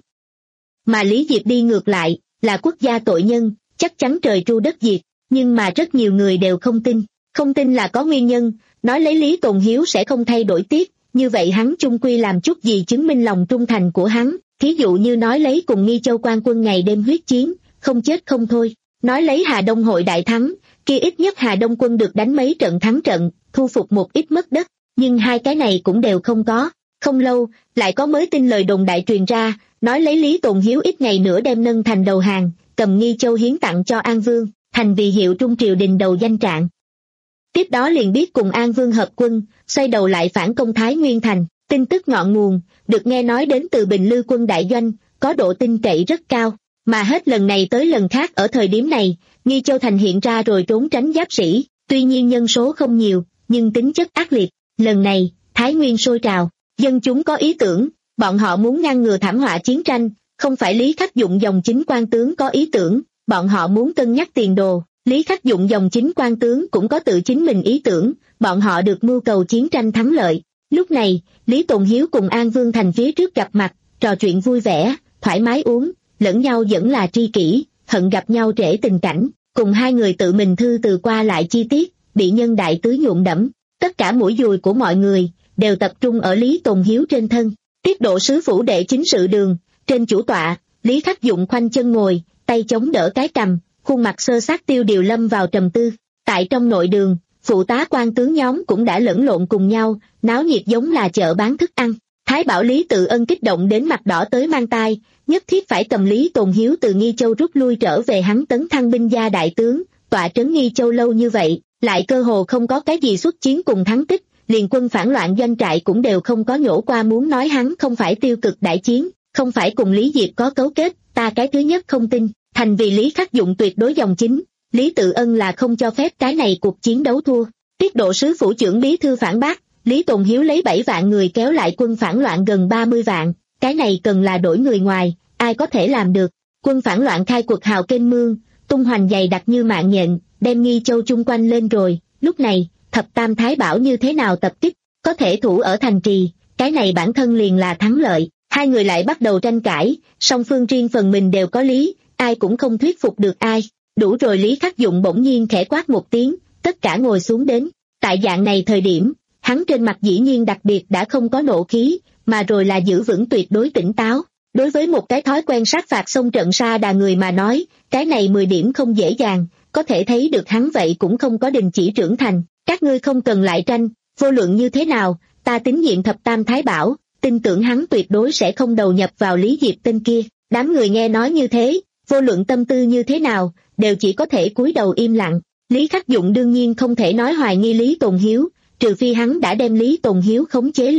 Mà Lý Diệp đi ngược lại, là quốc gia tội nhân, chắc chắn trời tru đất diệt, nhưng mà rất nhiều người đều không tin, không tin là có nguyên nhân, nói lấy Lý Tồn Hiếu sẽ không thay đổi tiết, như vậy hắn chung quy làm chút gì chứng minh lòng trung thành của hắn. Thí dụ như nói lấy cùng Nghi Châu quan quân ngày đêm huyết chiến, không chết không thôi, nói lấy Hà Đông hội đại thắng, kia ít nhất Hà Đông quân được đánh mấy trận thắng trận, thu phục một ít mất đất, nhưng hai cái này cũng đều không có. Không lâu, lại có mới tin lời đồn đại truyền ra, nói lấy Lý Tồn Hiếu ít ngày nữa đem nâng thành đầu hàng, cầm Nghi Châu hiến tặng cho An Vương, thành vì hiệu trung triều đình đầu danh trạng. Tiếp đó liền biết cùng An Vương hợp quân, xoay đầu lại phản công Thái Nguyên Thành. Tin tức ngọn nguồn, được nghe nói đến từ Bình Lư quân đại doanh, có độ tin cậy rất cao, mà hết lần này tới lần khác ở thời điểm này, Nghi Châu Thành hiện ra rồi trốn tránh giáp sĩ, tuy nhiên nhân số không nhiều, nhưng tính chất ác liệt. Lần này, Thái Nguyên sôi trào, dân chúng có ý tưởng, bọn họ muốn ngăn ngừa thảm họa chiến tranh, không phải Lý Khắc Dụng dòng chính quan tướng có ý tưởng, bọn họ muốn cân nhắc tiền đồ, Lý Khắc Dụng dòng chính quan tướng cũng có tự chính mình ý tưởng, bọn họ được mưu cầu chiến tranh thắng lợi. Lúc này, Lý Tồn Hiếu cùng An Vương Thành phía trước gặp mặt, trò chuyện vui vẻ, thoải mái uống, lẫn nhau vẫn là tri kỷ, hận gặp nhau trễ tình cảnh, cùng hai người tự mình thư từ qua lại chi tiết, bị nhân đại tưới nhuộm đẫm. Tất cả mũi dùi của mọi người, đều tập trung ở Lý Tồn Hiếu trên thân. Tiết độ sứ phủ đệ chính sự đường, trên chủ tọa, Lý Khắc Dụng khoanh chân ngồi, tay chống đỡ cái cằm, khuôn mặt sơ sát tiêu điều lâm vào trầm tư. Tại trong nội đường, phụ tá quan tướng nhóm cũng đã lẫn lộn cùng nhau, náo nhiệt giống là chợ bán thức ăn. Thái Bảo Lý Tự Ân kích động đến mặt đỏ tới mang tai, nhất thiết phải cầm Lý Tồn Hiếu từ Nghi Châu rút lui trở về, hắn tấn thăng binh gia đại tướng, tọa trấn Nghi Châu lâu như vậy, lại cơ hồ không có cái gì xuất chiến cùng thắng tích, liền quân phản loạn doanh trại cũng đều không có nhổ qua, muốn nói hắn không phải tiêu cực đại chiến, không phải cùng Lý Diệp có cấu kết, ta cái thứ nhất không tin. Thành vì Lý Khắc Dụng tuyệt đối dòng chính, Lý Tự Ân là không cho phép cái này cuộc chiến đấu thua. Tiết độ sứ phủ trưởng bí thư phản bác, Lý Tồn Hiếu lấy bảy vạn người kéo lại quân phản loạn gần ba mươi vạn, cái này cần là đổi người ngoài, ai có thể làm được. Quân phản loạn khai cuộc hào kênh mương, tung hoành dày đặc như mạng nhện, đem Nghi Châu chung quanh lên rồi. Lúc này, thập tam thái bảo như thế nào tập kích, có thể thủ ở thành trì, cái này bản thân liền là thắng lợi. Hai người lại bắt đầu tranh cãi, song phương riêng phần mình đều có lý, ai cũng không thuyết phục được ai. Đủ rồi, Lý Khắc Dụng bỗng nhiên khẽ quát một tiếng, tất cả ngồi xuống đến. Tại dạng này thời điểm, hắn trên mặt dĩ nhiên đặc biệt đã không có nộ khí, mà rồi là giữ vững tuyệt đối tỉnh táo. Đối với một cái thói quen sát phạt xông trận sa đà người mà nói, cái này mười điểm không dễ dàng, có thể thấy được hắn vậy cũng không có đình chỉ trưởng thành. Các ngươi không cần lại tranh, vô luận như thế nào, ta tín nhiệm thập tam thái bảo, tin tưởng hắn tuyệt đối sẽ không đầu nhập vào Lý Diệp tên kia. Đám người nghe nói như thế, vô luận tâm tư như thế nào, đều chỉ có thể cúi đầu im lặng. Lý Khắc Dụng đương nhiên không thể nói hoài nghi Lý Tồn Hiếu, trừ phi hắn đã đem Lý Tồn Hiếu khống chế lên,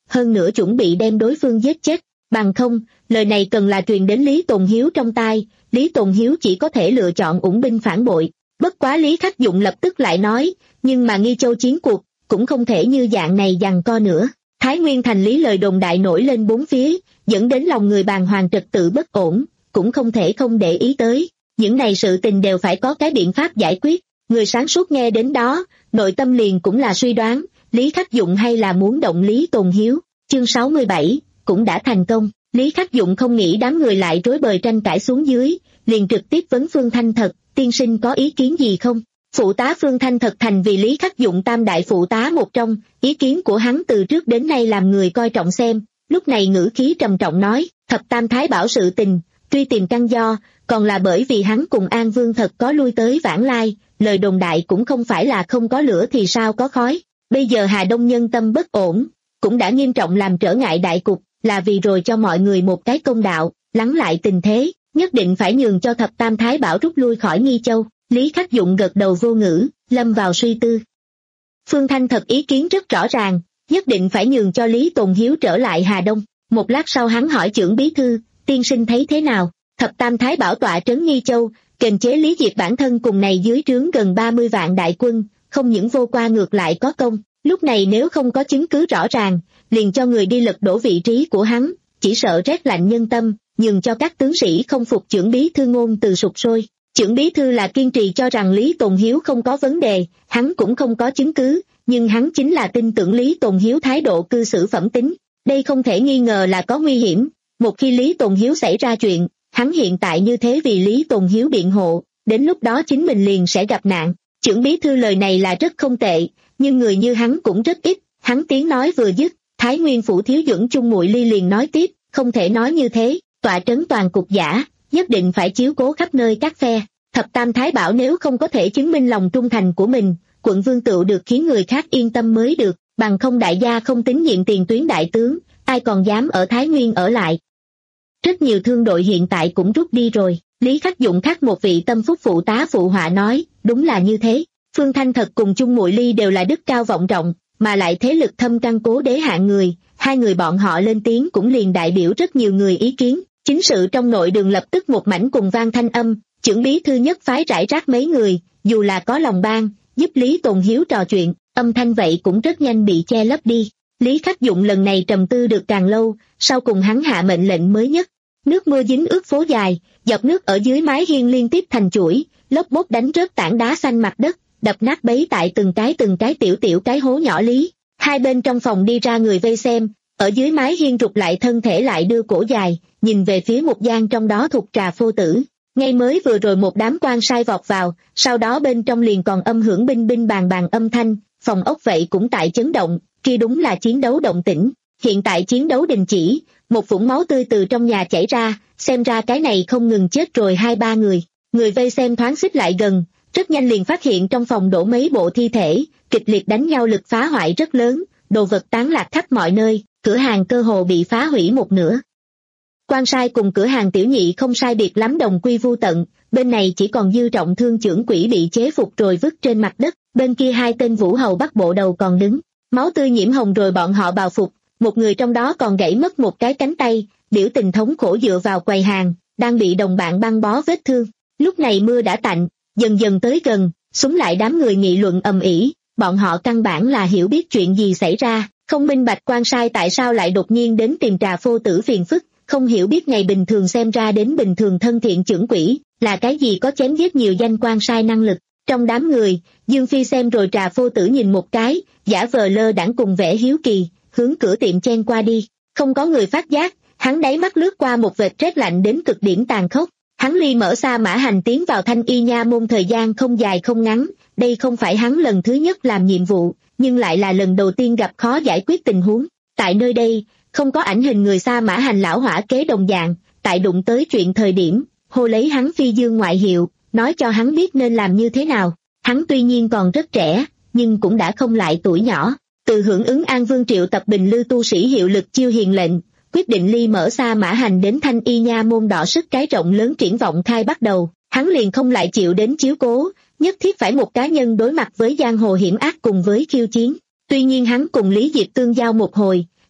hơn nữa chuẩn bị đem đối phương giết chết, bằng không, lời này cần là truyền đến Lý Tồn Hiếu trong tai, Lý Tồn Hiếu chỉ có thể lựa chọn ủng binh phản bội. Bất quá Lý Khắc Dụng lập tức lại nói, nhưng mà Nghi Châu chiến cuộc, cũng không thể như dạng này giằng co nữa. Thái Nguyên thành lý lời đồn đại nổi lên bốn phía, dẫn đến lòng người bàng hoàng trật tự bất ổn, cũng không thể không để ý tới. Những này sự tình đều phải có cái biện pháp giải quyết. Người sáng suốt nghe đến đó, nội tâm liền cũng là suy đoán, Lý Khắc Dụng hay là muốn động Lý Tồn Hiếu. Chương sáu mươi bảy, cũng đã thành công. Lý Khắc Dụng không nghĩ đám người lại rối bời tranh cãi xuống dưới, liền trực tiếp vấn Phương Thanh Thật, tiên sinh có ý kiến gì không? Phụ tá Phương Thanh Thật thành vì Lý Khắc Dụng tam đại phụ tá một trong, ý kiến của hắn từ trước đến nay làm người coi trọng xem, lúc này ngữ khí trầm trọng nói, thập tam thái bảo sự tình, tuy tìm căn do, còn là bởi vì hắn cùng An Vương Thật có lui tới vãng lai, lời đồn đại cũng không phải là không có lửa thì sao có khói, bây giờ Hà Đông nhân tâm bất ổn, cũng đã nghiêm trọng làm trở ngại đại cục, là vì rồi cho mọi người một cái công đạo, lắng lại tình thế, nhất định phải nhường cho thập tam thái bảo rút lui khỏi Nghi Châu. Lý Khắc Dụng gật đầu vô ngữ, lâm vào suy tư. Phương Thanh Thật ý kiến rất rõ ràng, nhất định phải nhường cho Lý Tồn Hiếu trở lại Hà Đông. Một lát sau hắn hỏi trưởng bí thư, tiên sinh thấy thế nào? Thập tam thái bảo tọa trấn Nghi Châu, kềnh chế Lý Diệt bản thân cùng này dưới trướng gần ba mươi vạn đại quân, không những vô qua ngược lại có công. Lúc này nếu không có chứng cứ rõ ràng, liền cho người đi lật đổ vị trí của hắn, chỉ sợ rét lạnh nhân tâm, nhường cho các tướng sĩ không phục trưởng bí thư ngôn từ sụp sôi. Trưởng bí thư là kiên trì cho rằng Lý Tồn Hiếu không có vấn đề, hắn cũng không có chứng cứ, nhưng hắn chính là tin tưởng Lý Tồn Hiếu thái độ cư xử phẩm tính. Đây không thể nghi ngờ là có nguy hiểm, một khi Lý Tồn Hiếu xảy ra chuyện, hắn hiện tại như thế vì Lý Tồn Hiếu biện hộ, đến lúc đó chính mình liền sẽ gặp nạn. Trưởng bí thư lời này là rất không tệ, nhưng người như hắn cũng rất ít, hắn tiếng nói vừa dứt, Thái Nguyên phủ thiếu dưỡng Chung Muội Ly liền nói tiếp, không thể nói như thế, tọa trấn toàn cục giả, nhất định phải chiếu cố khắp nơi các phe. Thập tam thái bảo nếu không có thể chứng minh lòng trung thành của mình, quận vương tựu được khiến người khác yên tâm mới được, bằng không đại gia không tín nhiệm tiền tuyến đại tướng, ai còn dám ở Thái Nguyên ở lại. Rất nhiều thương đội hiện tại cũng rút đi rồi. Lý Khắc Dụng khác một vị tâm phúc phụ tá phụ họa nói, đúng là như thế. Phương Thanh Thật cùng Chung Muội Ly đều là đức cao vọng trọng, mà lại thế lực thâm căn cố đế hạng người, hai người bọn họ lên tiếng cũng liền đại biểu rất nhiều người ý kiến. Chính sự trong nội đường lập tức một mảnh cùng vang thanh âm, trưởng bí thư nhất phái rải rác mấy người, dù là có lòng ban, giúp Lý Tồn Hiếu trò chuyện, âm thanh vậy cũng rất nhanh bị che lấp đi. Lý Khắc Dụng lần này trầm tư được càng lâu, sau cùng hắn hạ mệnh lệnh mới nhất. Nước mưa dính ướt phố dài, dọc nước ở dưới mái hiên liên tiếp thành chuỗi, lốp bốp đánh rớt tảng đá xanh mặt đất, đập nát bấy tại từng cái từng cái tiểu tiểu cái hố nhỏ lý. Hai bên trong phòng đi ra người vây xem, ở dưới mái hiên rụt lại thân thể lại đưa cổ dài, nhìn về phía một gian trong đó thuộc Trà Phô Tử. Ngay mới vừa rồi một đám quan sai vọt vào, sau đó bên trong liền còn âm hưởng binh binh bàn bàn âm thanh, phòng ốc vậy cũng tại chấn động, kia đúng là chiến đấu động tĩnh. Hiện tại chiến đấu đình chỉ, một vũng máu tươi từ trong nhà chảy ra, xem ra cái này không ngừng chết rồi hai ba người. Người vây xem thoáng xích lại gần, rất nhanh liền phát hiện trong phòng đổ mấy bộ thi thể, kịch liệt đánh nhau lực phá hoại rất lớn, đồ vật tán lạc khắp mọi nơi, cửa hàng cơ hồ bị phá hủy một nửa. Quan sai cùng cửa hàng tiểu nhị không sai biệt lắm đồng quy vu tận, bên này chỉ còn dư trọng thương trưởng quỹ bị chế phục rồi vứt trên mặt đất, bên kia hai tên vũ hầu bắt bộ đầu còn đứng, máu tươi nhiễm hồng rồi bọn họ bào phục, một người trong đó còn gãy mất một cái cánh tay, biểu tình thống khổ dựa vào quầy hàng, đang bị đồng bạn băng bó vết thương. Lúc này mưa đã tạnh, dần dần tới gần, súng lại đám người nghị luận ầm ĩ, bọn họ căn bản là hiểu biết chuyện gì xảy ra, không minh bạch quan sai tại sao lại đột nhiên đến tìm Trà Phô Tử phiền phức, không hiểu biết ngày bình thường xem ra đến bình thường thân thiện trưởng quỹ, là cái gì có chém giết nhiều danh quan sai năng lực. Trong đám người, Dương Phi xem rồi Trà Phô Tử nhìn một cái, giả vờ lơ đãng cùng vẻ hiếu kỳ, hướng cửa tiệm chen qua đi, không có người phát giác, hắn đáy mắt lướt qua một vệt rét lạnh đến cực điểm tàn khốc. Hắn ly mở xa mã hành tiến vào Thanh Y nha môn thời gian không dài không ngắn, đây không phải hắn lần thứ nhất làm nhiệm vụ, nhưng lại là lần đầu tiên gặp khó giải quyết tình huống. Tại nơi đây, không có ảnh hình người xa mã hành lão hỏa kế đồng dạng, tại đụng tới chuyện thời điểm, hô lấy hắn Phi Dương ngoại hiệu, nói cho hắn biết nên làm như thế nào. Hắn tuy nhiên còn rất trẻ, nhưng cũng đã không lại tuổi nhỏ. Từ hưởng ứng An Vương triệu tập Bình Lư tu sĩ hiệu lực chiêu hiền lệnh, quyết định ly mở xa mã hành đến Thanh Y nha môn đỏ sức cái rộng lớn triển vọng khai bắt đầu, hắn liền không lại chịu đến chiếu cố, nhất thiết phải một cá nhân đối mặt với giang hồ hiểm ác cùng với khiêu chiến. Tuy nhiên hắn cùng Lý Diệp tương giao một hồi,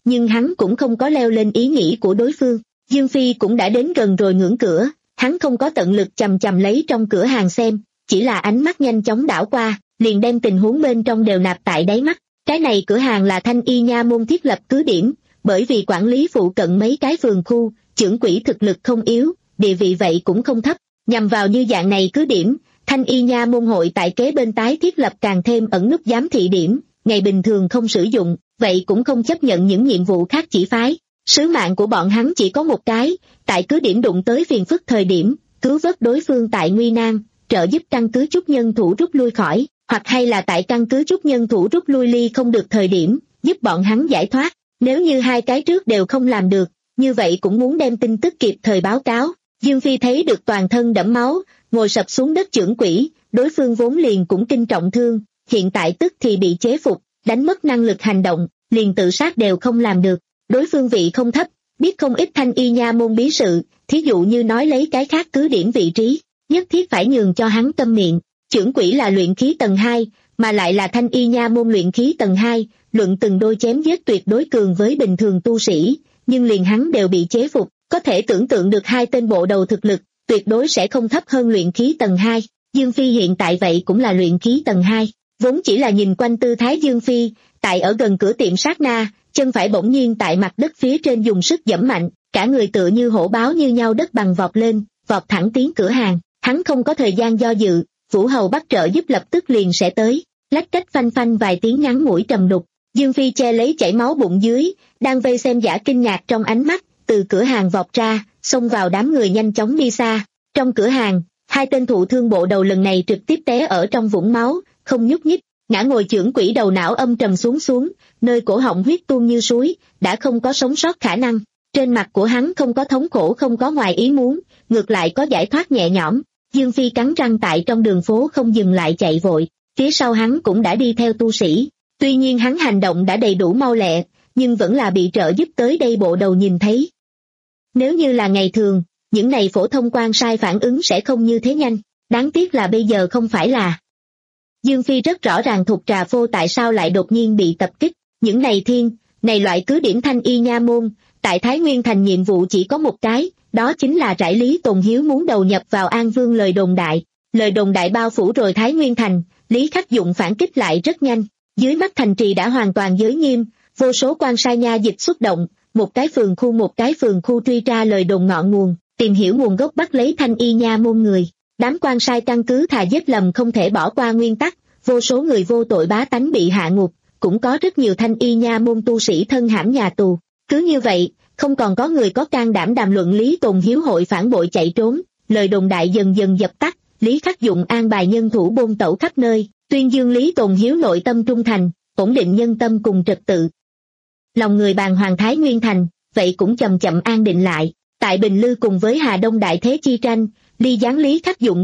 nhưng hắn cũng không có leo lên ý nghĩ của đối phương. Dương Phi cũng đã đến gần rồi ngưỡng cửa, hắn không có tận lực chầm chầm lấy trong cửa hàng xem, chỉ là ánh mắt nhanh chóng đảo qua, liền đem tình huống bên trong đều nạp tại đáy mắt. Cái này cửa hàng là Thanh Y Nha môn thiết lập cứ điểm, bởi vì quản lý phụ cận mấy cái phường khu, trưởng quỹ thực lực không yếu, địa vị vậy cũng không thấp, nhằm vào như dạng này cứ điểm, Thanh Y Nha môn hội tại kế bên tái thiết lập càng thêm ẩn núp giám thị điểm, ngày bình thường không sử dụng, vậy cũng không chấp nhận những nhiệm vụ khác chỉ phái. Sứ mạng của bọn hắn chỉ có một cái, tại cứ điểm đụng tới phiền phức thời điểm, cứu vớt đối phương tại nguy nan, trợ giúp căn cứ chút nhân thủ rút lui khỏi, hoặc hay là tại căn cứ chút nhân thủ rút lui ly không được thời điểm, giúp bọn hắn giải thoát. Nếu như hai cái trước đều không làm được, như vậy cũng muốn đem tin tức kịp thời báo cáo. Dương Phi thấy được toàn thân đẫm máu, ngồi sập xuống đất trưởng quỹ, đối phương vốn liền cũng kinh trọng thương, hiện tại tức thì bị chế phục, đánh mất năng lực hành động, liền tự sát đều không làm được. Đối phương vị không thấp, biết không ít Thanh Y Nha môn bí sự, thí dụ như nói lấy cái khác cứ điểm vị trí, nhất thiết phải nhường cho hắn câm miệng. Trưởng quỹ là luyện khí tầng hai, mà lại là Thanh Y Nha môn luyện khí tầng hai, luận từng đôi chém giết tuyệt đối cường với bình thường tu sĩ, nhưng liền hắn đều bị chế phục, có thể tưởng tượng được hai tên bộ đầu thực lực, tuyệt đối sẽ không thấp hơn luyện khí tầng hai. Dương Phi hiện tại vậy cũng là luyện khí tầng hai, vốn chỉ là nhìn quanh tư thái Dương Phi, tại ở gần cửa tiệm sát na, chân phải bỗng nhiên tại mặt đất phía trên dùng sức giẫm mạnh, cả người tựa như hổ báo như nhau đất bằng vọt lên, vọt thẳng tiến cửa hàng, hắn không có thời gian do dự, Vũ Hầu bắt trợ giúp lập tức liền sẽ tới, lách cách phanh phanh vài tiếng ngắn mũi trầm đục. Dương Phi che lấy chảy máu bụng dưới, đang vây xem giả kinh ngạc trong ánh mắt, từ cửa hàng vọt ra, xông vào đám người nhanh chóng đi xa. Trong cửa hàng, hai tên thụ thương bộ đầu lần này trực tiếp té ở trong vũng máu, không nhúc nhích, ngã ngồi trưởng quỹ đầu não âm trầm xuống xuống, nơi cổ họng huyết tuôn như suối, đã không có sống sót khả năng. Trên mặt của hắn không có thống khổ không có ngoài ý muốn, ngược lại có giải thoát nhẹ nhõm. Dương Phi cắn răng tại trong đường phố không dừng lại chạy vội, phía sau hắn cũng đã đi theo tu sĩ. Tuy nhiên hắn hành động đã đầy đủ mau lẹ, nhưng vẫn là bị trợ giúp tới đây bộ đầu nhìn thấy. Nếu như là ngày thường, những này phổ thông quan sai phản ứng sẽ không như thế nhanh, đáng tiếc là bây giờ không phải là. Dương Phi rất rõ ràng Thục Trà Phô tại sao lại đột nhiên bị tập kích, những này thiên, này loại cứ điểm Thanh Y Nha môn, tại Thái Nguyên Thành nhiệm vụ chỉ có một cái, đó chính là rải Lý Tồn Hiếu muốn đầu nhập vào An Vương lời đồn đại. Lời đồn đại bao phủ rồi Thái Nguyên Thành, Lý Khắc Dụng phản kích lại rất nhanh, dưới mắt thành trì đã hoàn toàn giới nghiêm, vô số quan sai nha dịch xuất động, một cái phường khu một cái phường khu truy ra lời đồn ngọn nguồn, tìm hiểu nguồn gốc bắt lấy Thanh Y Nha môn người. Đám quan sai căn cứ thà giết lầm không thể bỏ qua nguyên tắc, vô số người vô tội bá tánh bị hạ ngục, cũng có rất nhiều Thanh Y Nha môn tu sĩ thân hãm nhà tù. Cứ như vậy, không còn có người có can đảm đàm luận Lý Tồn Hiếu hội phản bội chạy trốn, lời đồn đại dần dần dập tắt, Lý Khắc Dụng an bài nhân thủ bôn tẩu khắp nơi, tuyên dương Lý Tồn Hiếu nội tâm trung thành, ổn định nhân tâm cùng trật tự. Lòng người bàng hoàng Thái Nguyên Thành, vậy cũng chậm chậm an định lại, tại Bình Lư cùng với Hà Đông đại thế chi tranh, ly gián Lý Khắc Dụng.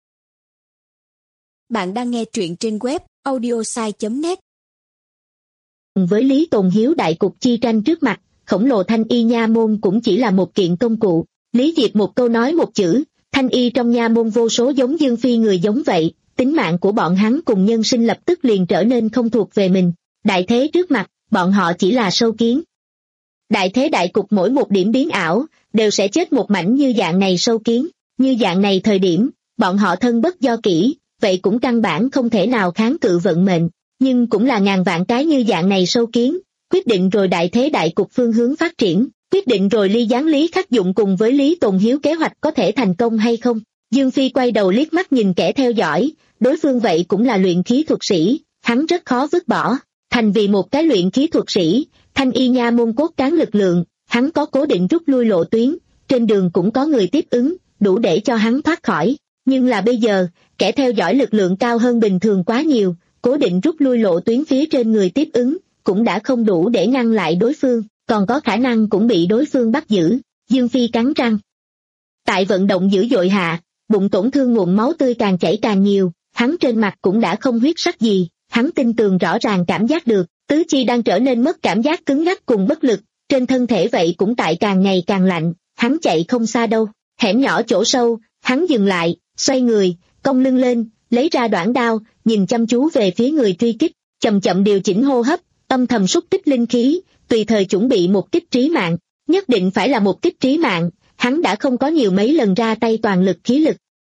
Bạn đang nghe truyện trên web audiosai chấm net. Với Lý Tồn Hiếu đại cục chi tranh trước mặt, khổng lồ Thanh Y Nha môn cũng chỉ là một kiện công cụ. Lý Diệp một câu nói một chữ, Thanh Y trong nha môn vô số giống Dương Phi người giống vậy, tính mạng của bọn hắn cùng nhân sinh lập tức liền trở nên không thuộc về mình. Đại thế trước mặt, bọn họ chỉ là sâu kiến. Đại thế đại cục mỗi một điểm biến ảo, đều sẽ chết một mảnh như dạng này sâu kiến. Như dạng này thời điểm, bọn họ thân bất do kỹ, vậy cũng căn bản không thể nào kháng cự vận mệnh. Nhưng cũng là ngàn vạn cái như dạng này sâu kiến, quyết định rồi đại thế đại cục phương hướng phát triển, quyết định rồi ly gián Lý Khắc Dụng cùng với Lý Tồn Hiếu kế hoạch có thể thành công hay không. Dương Phi quay đầu liếc mắt nhìn kẻ theo dõi, đối phương vậy cũng là luyện khí thuật sĩ, hắn rất khó vứt bỏ. Thành vì một cái luyện khí thuật sĩ, Thanh Y Nha môn cốt cán lực lượng, hắn có cố định rút lui lộ tuyến, trên đường cũng có người tiếp ứng, đủ để cho hắn thoát khỏi. Nhưng là bây giờ, kẻ theo dõi lực lượng cao hơn bình thường quá nhiều, cố định rút lui lộ tuyến phía trên người tiếp ứng, cũng đã không đủ để ngăn lại đối phương, còn có khả năng cũng bị đối phương bắt giữ. Dương Phi cắn răng. Tại vận động dữ dội hạ, bụng tổn thương nguồn máu tươi càng chảy càng nhiều, hắn trên mặt cũng đã không huyết sắc gì, hắn tin tường rõ ràng cảm giác được, tứ chi đang trở nên mất cảm giác cứng ngắc cùng bất lực, trên thân thể vậy cũng tại càng ngày càng lạnh, hắn chạy không xa đâu, hẻm nhỏ chỗ sâu, hắn dừng lại, xoay người, cong lưng lên, lấy ra đoạn đao, nhìn chăm chú về phía người truy kích, chậm chậm điều chỉnh hô hấp, âm thầm xúc tích linh khí, tùy thời chuẩn bị một kích trí mạng, nhất định phải là một kích trí mạng, hắn đã không có nhiều mấy lần ra tay toàn lực khí lực.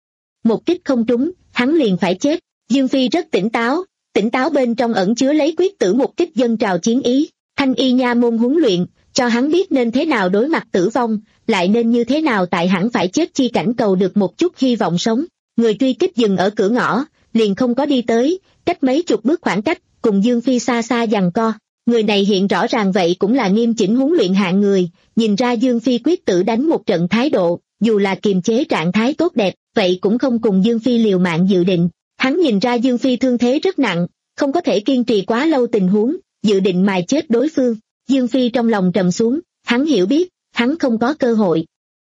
Một kích không trúng, hắn liền phải chết. Dương Phi rất tỉnh táo, tỉnh táo bên trong ẩn chứa lấy quyết tử một kích dân trào chiến ý. Thanh y nha môn huấn luyện, cho hắn biết nên thế nào đối mặt tử vong, lại nên như thế nào tại hẳn phải chết chi cảnh cầu được một chút hy vọng sống. Người truy kích dừng ở cửa ngõ, liền không có đi tới, cách mấy chục bước khoảng cách, cùng Dương Phi xa xa giằng co. Người này hiện rõ ràng vậy cũng là nghiêm chỉnh huấn luyện hạng người, nhìn ra Dương Phi quyết tử đánh một trận thái độ, dù là kiềm chế trạng thái tốt đẹp, vậy cũng không cùng Dương Phi liều mạng dự định. Hắn nhìn ra Dương Phi thương thế rất nặng, không có thể kiên trì quá lâu tình huống, dự định mài chết đối phương. Dương Phi trong lòng trầm xuống, hắn hiểu biết, hắn không có cơ hội.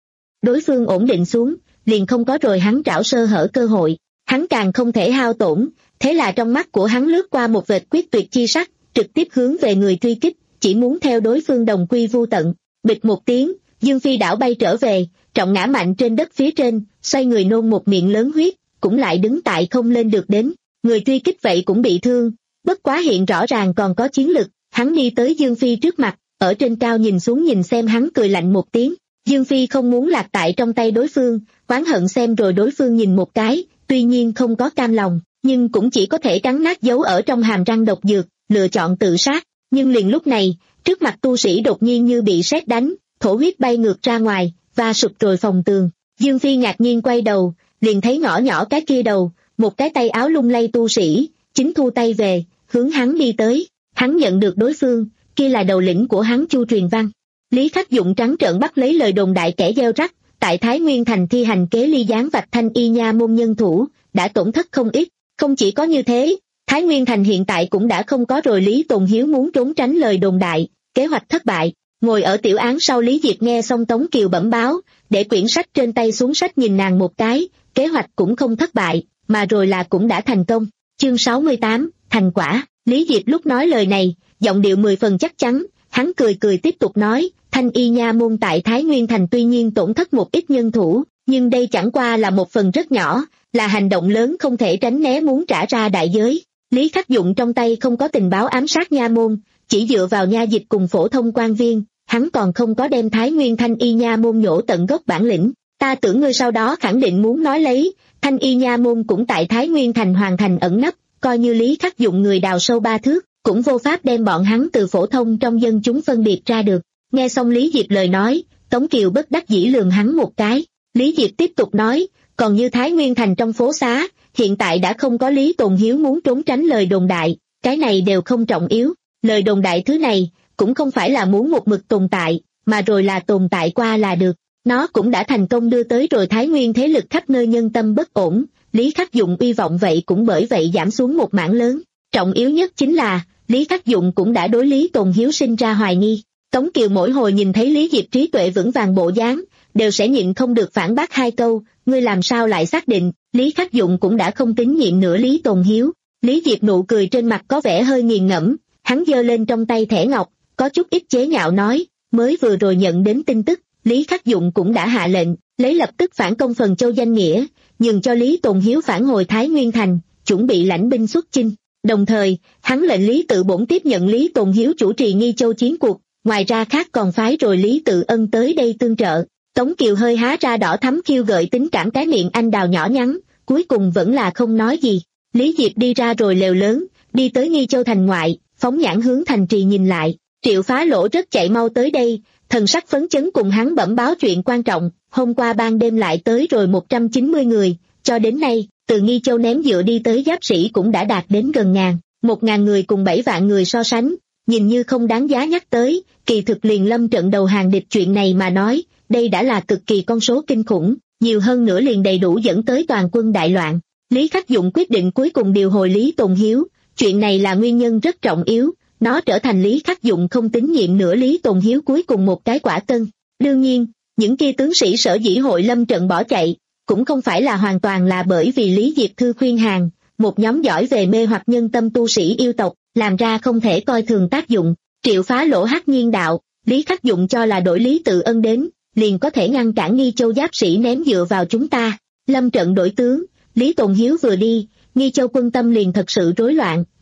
Đối phương ổn định xuống, liền không có rồi hắn trảo sơ hở cơ hội, hắn càng không thể hao tổn, thế là trong mắt của hắn lướt qua một vệt quyết tuyệt chi sắc, trực tiếp hướng về người truy kích, chỉ muốn theo đối phương đồng quy vu tận. Bịch một tiếng, Dương Phi đảo bay trở về, trọng ngã mạnh trên đất phía trên, xoay người nôn một miệng lớn huyết, cũng lại đứng tại không lên được đến. Người truy kích vậy cũng bị thương, bất quá hiện rõ ràng còn có chiến lực, hắn đi tới Dương Phi trước mặt, ở trên cao nhìn xuống nhìn xem hắn cười lạnh một tiếng. Dương Phi không muốn lạc tại trong tay đối phương, oán hận xem rồi đối phương nhìn một cái, tuy nhiên không có cam lòng, nhưng cũng chỉ có thể cắn nát dấu ở trong hàm răng độc dược, lựa chọn tự sát. Nhưng liền lúc này, trước mặt tu sĩ đột nhiên như bị sét đánh, thổ huyết bay ngược ra ngoài, và sụp rồi phòng tường. Dương Phi ngạc nhiên quay đầu, liền thấy ngõ nhỏ cái kia đầu, một cái tay áo lung lay tu sĩ, chính thu tay về, hướng hắn đi tới. Hắn nhận được đối phương, kia là đầu lĩnh của hắn Chu Truyền Văn. Lý Khắc Dụng trắng trợn bắt lấy lời đồn đại kẻ gieo rắc, tại Thái Nguyên Thành thi hành kế ly gián vạch Thanh y nha môn nhân thủ, đã tổn thất không ít. Không chỉ có như thế, Thái Nguyên Thành hiện tại cũng đã không có rồi. Lý Tồn Hiếu muốn trốn tránh lời đồn đại, kế hoạch thất bại. Ngồi ở tiểu án sau Lý Diệp nghe xong Tống Kiều bẩm báo, để quyển sách trên tay xuống sách nhìn nàng một cái, kế hoạch cũng không thất bại, mà rồi là cũng đã thành công. Chương sáu mươi tám, thành quả. Lý Diệp lúc nói lời này, giọng điệu mười phần chắc chắn, hắn cười cười tiếp tục nói, Thanh y nha môn tại Thái Nguyên Thành tuy nhiên tổn thất một ít nhân thủ, nhưng đây chẳng qua là một phần rất nhỏ, là hành động lớn không thể tránh né muốn trả ra đại giới. Lý Khắc Dụng trong tay không có tình báo ám sát nha môn, chỉ dựa vào nha dịch cùng phổ thông quan viên, hắn còn không có đem Thái Nguyên Thanh y nha môn nhổ tận gốc bản lĩnh. Ta tưởng ngươi sau đó khẳng định muốn nói lấy, Thanh y nha môn cũng tại Thái Nguyên Thành hoàn thành ẩn nấp, coi như Lý Khắc Dụng người đào sâu ba thước, cũng vô pháp đem bọn hắn từ phổ thông trong dân chúng phân biệt ra được. Nghe xong Lý Diệp lời nói, Tống Kiều bất đắc dĩ lườm hắn một cái. Lý Diệp tiếp tục nói, còn như Thái Nguyên Thành trong phố xá, hiện tại đã không có Lý Tồn Hiếu muốn trốn tránh lời đồn đại, cái này đều không trọng yếu. Lời đồn đại thứ này, cũng không phải là muốn một mực tồn tại, mà rồi là tồn tại qua là được. Nó cũng đã thành công đưa tới rồi Thái Nguyên thế lực khắp nơi nhân tâm bất ổn, Lý Khắc Dụng uy vọng vậy cũng bởi vậy giảm xuống một mảng lớn. Trọng yếu nhất chính là, Lý Khắc Dụng cũng đã đối Lý Tồn Hiếu sinh ra hoài nghi. Tống Kiều mỗi hồi nhìn thấy Lý Diệp trí tuệ vững vàng bộ dáng, đều sẽ nhịn không được phản bác hai câu, ngươi làm sao lại xác định. Lý Khắc Dụng cũng đã không tín nhiệm nữa Lý Tồn Hiếu. Lý Diệp nụ cười trên mặt có vẻ hơi nghiền ngẫm, hắn giơ lên trong tay thẻ ngọc, có chút ít chế nhạo nói, mới vừa rồi nhận đến tin tức, Lý Khắc Dụng cũng đã hạ lệnh, lấy lập tức phản công Phần Châu danh nghĩa, nhường cho Lý Tồn Hiếu phản hồi Thái Nguyên Thành, chuẩn bị lãnh binh xuất chinh. Đồng thời, hắn lệnh Lý Tự Bổn tiếp nhận Lý Tồn Hiếu chủ trì Nghi Châu chiến cuộc, ngoài ra khác còn phái rồi Lý Tự Ân tới đây tương trợ. Tống Kiều hơi há ra đỏ thắm khiêu gợi tính cảm cái miệng anh đào nhỏ nhắn, cuối cùng vẫn là không nói gì. Lý Diệp đi ra rồi lều lớn, đi tới Nghi Châu thành ngoại, phóng nhãn hướng thành trì nhìn lại. Triệu Phá Lỗ rất chạy mau tới đây, thần sắc phấn chấn cùng hắn bẩm báo chuyện quan trọng, hôm qua ban đêm lại tới rồi một trăm chín mươi người, cho đến nay, từ Nghi Châu ném dựa đi tới giáp sĩ cũng đã đạt đến gần ngàn, một ngàn người cùng bảy vạn người so sánh, nhìn như không đáng giá nhắc tới, kỳ thực liền lâm trận đầu hàng địch chuyện này mà nói, đây đã là cực kỳ con số kinh khủng, nhiều hơn nữa liền đầy đủ dẫn tới toàn quân đại loạn. Lý Khắc Dụng quyết định cuối cùng điều hồi Lý Tồn Hiếu, chuyện này là nguyên nhân rất trọng yếu, nó trở thành Lý Khắc Dụng không tín nhiệm nữa Lý Tồn Hiếu cuối cùng một cái quả cân. Đương nhiên, những kia tướng sĩ sở dĩ hội lâm trận bỏ chạy, cũng không phải là hoàn toàn là bởi vì Lý Diệp Thư khuyên hàng, một nhóm giỏi về mê hoặc nhân tâm tu sĩ yêu tộc, làm ra không thể coi thường tác dụng. Triệu Phá Lỗ hắc nhiên đạo, Lý Khắc Dụng cho là đổi Lý Tự Ân đến, liền có thể ngăn cản Nghi Châu giáp sĩ ném dựa vào chúng ta. Lâm trận đổi tướng, Lý Tồn Hiếu vừa đi, Nghi Châu quân tâm liền thật sự rối loạn,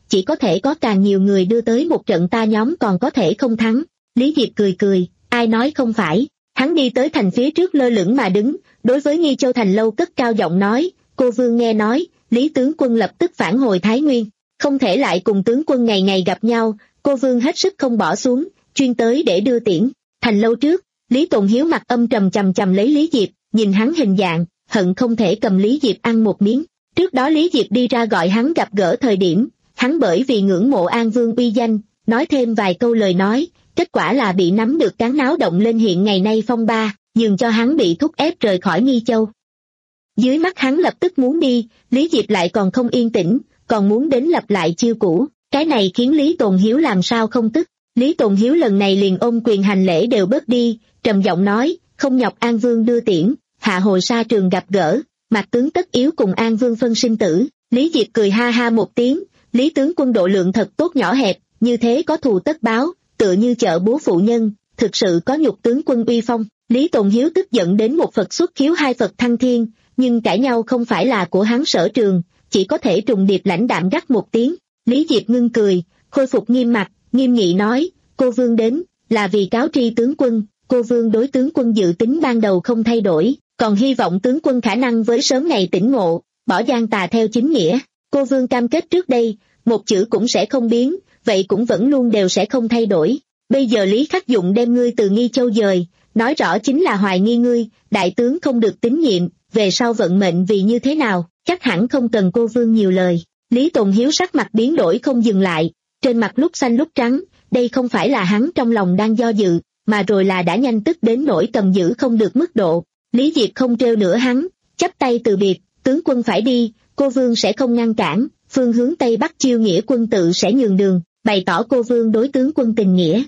chỉ có thể có càng nhiều người đưa tới một trận ta nhóm còn có thể không thắng. Lý Diệp cười cười, ai nói không phải. Hắn đi tới thành phía trước lơ lửng mà đứng, đối với Nghi Châu Thành lâu cất cao giọng nói, cô Vương nghe nói, Lý tướng quân lập tức phản hồi Thái Nguyên, không thể lại cùng tướng quân ngày ngày gặp nhau, cô Vương hết sức không bỏ xuống, chuyên tới để đưa tiễn. Thành lâu trước, Lý Tồn Hiếu mặt âm trầm chầm chầm lấy Lý Diệp, nhìn hắn hình dạng, hận không thể cầm Lý Diệp ăn một miếng. Trước đó Lý Diệp đi ra gọi hắn gặp gỡ thời điểm, hắn bởi vì ngưỡng mộ An Vương uy danh, nói thêm vài câu lời nói, kết quả là bị nắm được cán náo động lên hiện ngày nay phong ba, nhường cho hắn bị thúc ép rời khỏi Nghi Châu. Dưới mắt hắn lập tức muốn đi, Lý Diệp lại còn không yên tĩnh, còn muốn đến lặp lại chiêu cũ, cái này khiến Lý Tồn Hiếu làm sao không tức. Lý Tồn Hiếu lần này liền ôm quyền hành lễ đều bớt đi, trầm giọng nói, không nhọc An Vương đưa tiễn, hạ hồi sa trường gặp gỡ, mặt tướng tất yếu cùng An Vương phân sinh tử. Lý Diệp cười ha ha một tiếng, Lý tướng quân độ lượng thật tốt nhỏ hẹp, như thế có thù tất báo, tựa như chợ búa phụ nhân, thực sự có nhục tướng quân uy phong. Lý Tồn Hiếu tức giận đến một Phật xuất khiếu hai Phật thăng thiên, nhưng cãi nhau không phải là của hắn sở trường, chỉ có thể trùng điệp lãnh đạm gắt một tiếng. Lý Diệp ngưng cười, khôi phục nghiêm mặt, nghiêm nghị nói, cô Vương đến, là vì cáo tri tướng quân, cô Vương đối tướng quân dự tính ban đầu không thay đổi, còn hy vọng tướng quân khả năng với sớm ngày tỉnh ngộ, bỏ gian tà theo chính nghĩa. Cô Vương cam kết trước đây, một chữ cũng sẽ không biến, vậy cũng vẫn luôn đều sẽ không thay đổi. Bây giờ Lý Khắc Dụng đem ngươi từ Nghi Châu dời, nói rõ chính là hoài nghi ngươi, đại tướng không được tín nhiệm, về sau vận mệnh vì như thế nào, chắc hẳn không cần cô Vương nhiều lời. Lý Tồn Hiếu sắc mặt biến đổi không dừng lại, trên mặt lúc xanh lúc trắng, đây không phải là hắn trong lòng đang do dự, mà rồi là đã nhanh tức đến nỗi cầm giữ không được mức độ. Lý Diệp không trêu nữa hắn, chắp tay từ biệt, tướng quân phải đi, cô Vương sẽ không ngăn cản, phương hướng Tây Bắc chiêu nghĩa quân tự sẽ nhường đường, bày tỏ cô Vương đối tướng quân tình nghĩa.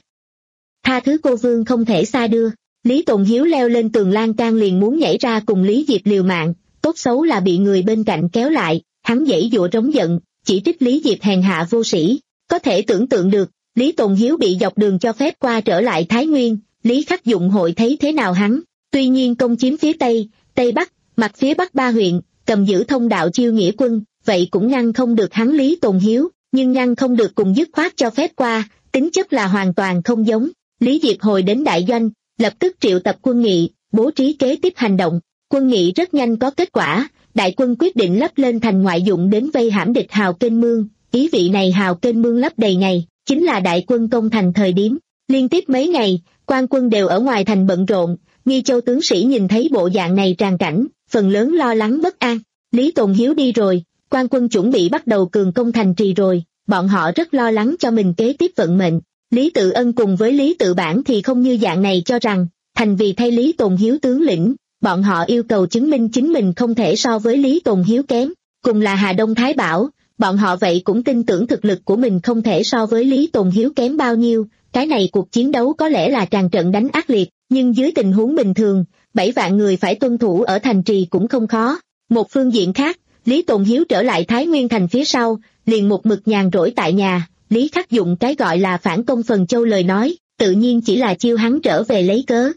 Tha thứ cô Vương không thể xa đưa. Lý Tồn Hiếu leo lên tường lan can liền muốn nhảy ra cùng Lý Diệp liều mạng, tốt xấu là bị người bên cạnh kéo lại, hắn giãy giụa trống giận, chỉ trích Lý Diệp hèn hạ vô sĩ. Có thể tưởng tượng được, Lý Tồn Hiếu bị dọc đường cho phép qua trở lại Thái Nguyên, Lý Khắc Dụng hội thấy thế nào hắn. Tuy nhiên công chiếm phía Tây, Tây Bắc, mặt phía Bắc ba huyện, cầm giữ thông đạo chiêu nghĩa quân, vậy cũng ngăn không được hắn Lý Tồn Hiếu, nhưng ngăn không được cùng dứt khoát cho phép qua, tính chất là hoàn toàn không giống. Lý Diệp hồi đến đại doanh, lập tức triệu tập quân nghị, bố trí kế tiếp hành động. Quân nghị rất nhanh có kết quả, đại quân quyết định lấp lên thành ngoại dụng đến vây hãm địch hào kênh mương, ý vị này hào kênh mương lấp đầy ngày, chính là đại quân công thành thời điểm. Liên tiếp mấy ngày, quan quân đều ở ngoài thành bận rộn, Nghi Châu tướng sĩ nhìn thấy bộ dạng này tràn cảnh, phần lớn lo lắng bất an. Lý Tồn Hiếu đi rồi, quan quân chuẩn bị bắt đầu cường công thành trì rồi, bọn họ rất lo lắng cho mình kế tiếp vận mệnh. Lý Tự Ân cùng với Lý Tự Bản thì không như dạng này cho rằng, thành vì thay Lý Tồn Hiếu tướng lĩnh, bọn họ yêu cầu chứng minh chính mình không thể so với Lý Tồn Hiếu kém. Cùng là Hà Đông Thái Bảo, bọn họ vậy cũng tin tưởng thực lực của mình không thể so với Lý Tồn Hiếu kém bao nhiêu. Cái này cuộc chiến đấu có lẽ là tràn trận đánh ác liệt, nhưng dưới tình huống bình thường, bảy vạn người phải tuân thủ ở thành trì cũng không khó. Một phương diện khác, Lý Tồn Hiếu trở lại Thái Nguyên thành phía sau, liền một mực nhàn rỗi tại nhà. Lý Khắc Dụng cái gọi là phản công Phần Châu lời nói, tự nhiên chỉ là chiêu hắn trở về lấy cớ.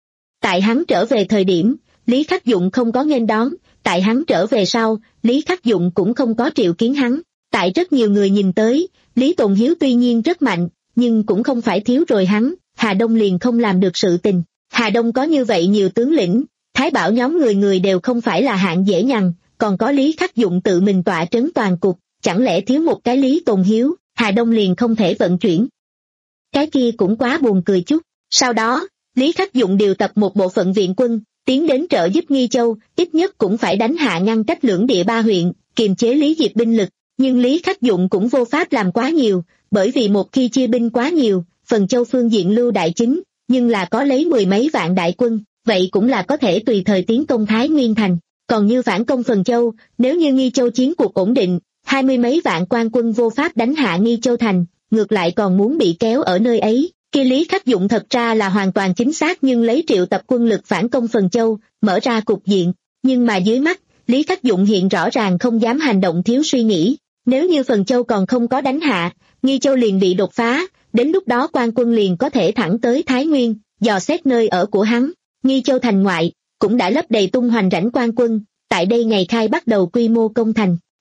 Tại hắn trở về thời điểm, Lý Khắc Dụng không có nghênh đón, tại hắn trở về sau, Lý Khắc Dụng cũng không có triệu kiến hắn. Tại rất nhiều người nhìn tới, Lý Tồn Hiếu tuy nhiên rất mạnh, nhưng cũng không phải thiếu rồi hắn, Hà Đông liền không làm được sự tình. Hà Đông có như vậy nhiều tướng lĩnh, Thái Bảo nhóm người người đều không phải là hạng dễ nhằn, còn có Lý Khắc Dụng tự mình tọa trấn toàn cục, chẳng lẽ thiếu một cái Lý Tồn Hiếu, Hà Đông liền không thể vận chuyển. Cái kia cũng quá buồn cười chút. Sau đó, Lý Khắc Dụng điều tập một bộ phận viện quân, tiến đến trợ giúp Nghi Châu, ít nhất cũng phải đánh hạ ngăn cách lưỡng địa ba huyện, kiềm chế Lý Diệp binh lực. Nhưng Lý Khắc Dụng cũng vô pháp làm quá nhiều, bởi vì một khi chia binh quá nhiều, Phần Châu phương diện lưu đại chính, nhưng là có lấy mười mấy vạn đại quân, vậy cũng là có thể tùy thời tiến công Thái Nguyên thành. Còn như phản công Phần Châu, nếu như Nghi Châu chiến cuộc ổn định, hai mươi mấy vạn quan quân vô pháp đánh hạ Nghi Châu thành, ngược lại còn muốn bị kéo ở nơi ấy. Khi Lý Khắc Dụng thật ra là hoàn toàn chính xác nhưng lấy triệu tập quân lực phản công Phần Châu, mở ra cục diện. Nhưng mà dưới mắt, Lý Khắc Dụng hiện rõ ràng không dám hành động thiếu suy nghĩ. Nếu như Phần Châu còn không có đánh hạ, Nghi Châu liền bị đột phá, đến lúc đó quan quân liền có thể thẳng tới Thái Nguyên, dò xét nơi ở của hắn. Nghi Châu thành ngoại, cũng đã lấp đầy tung hoành rãnh quan quân, tại đây ngày khai bắt đầu quy mô công thành.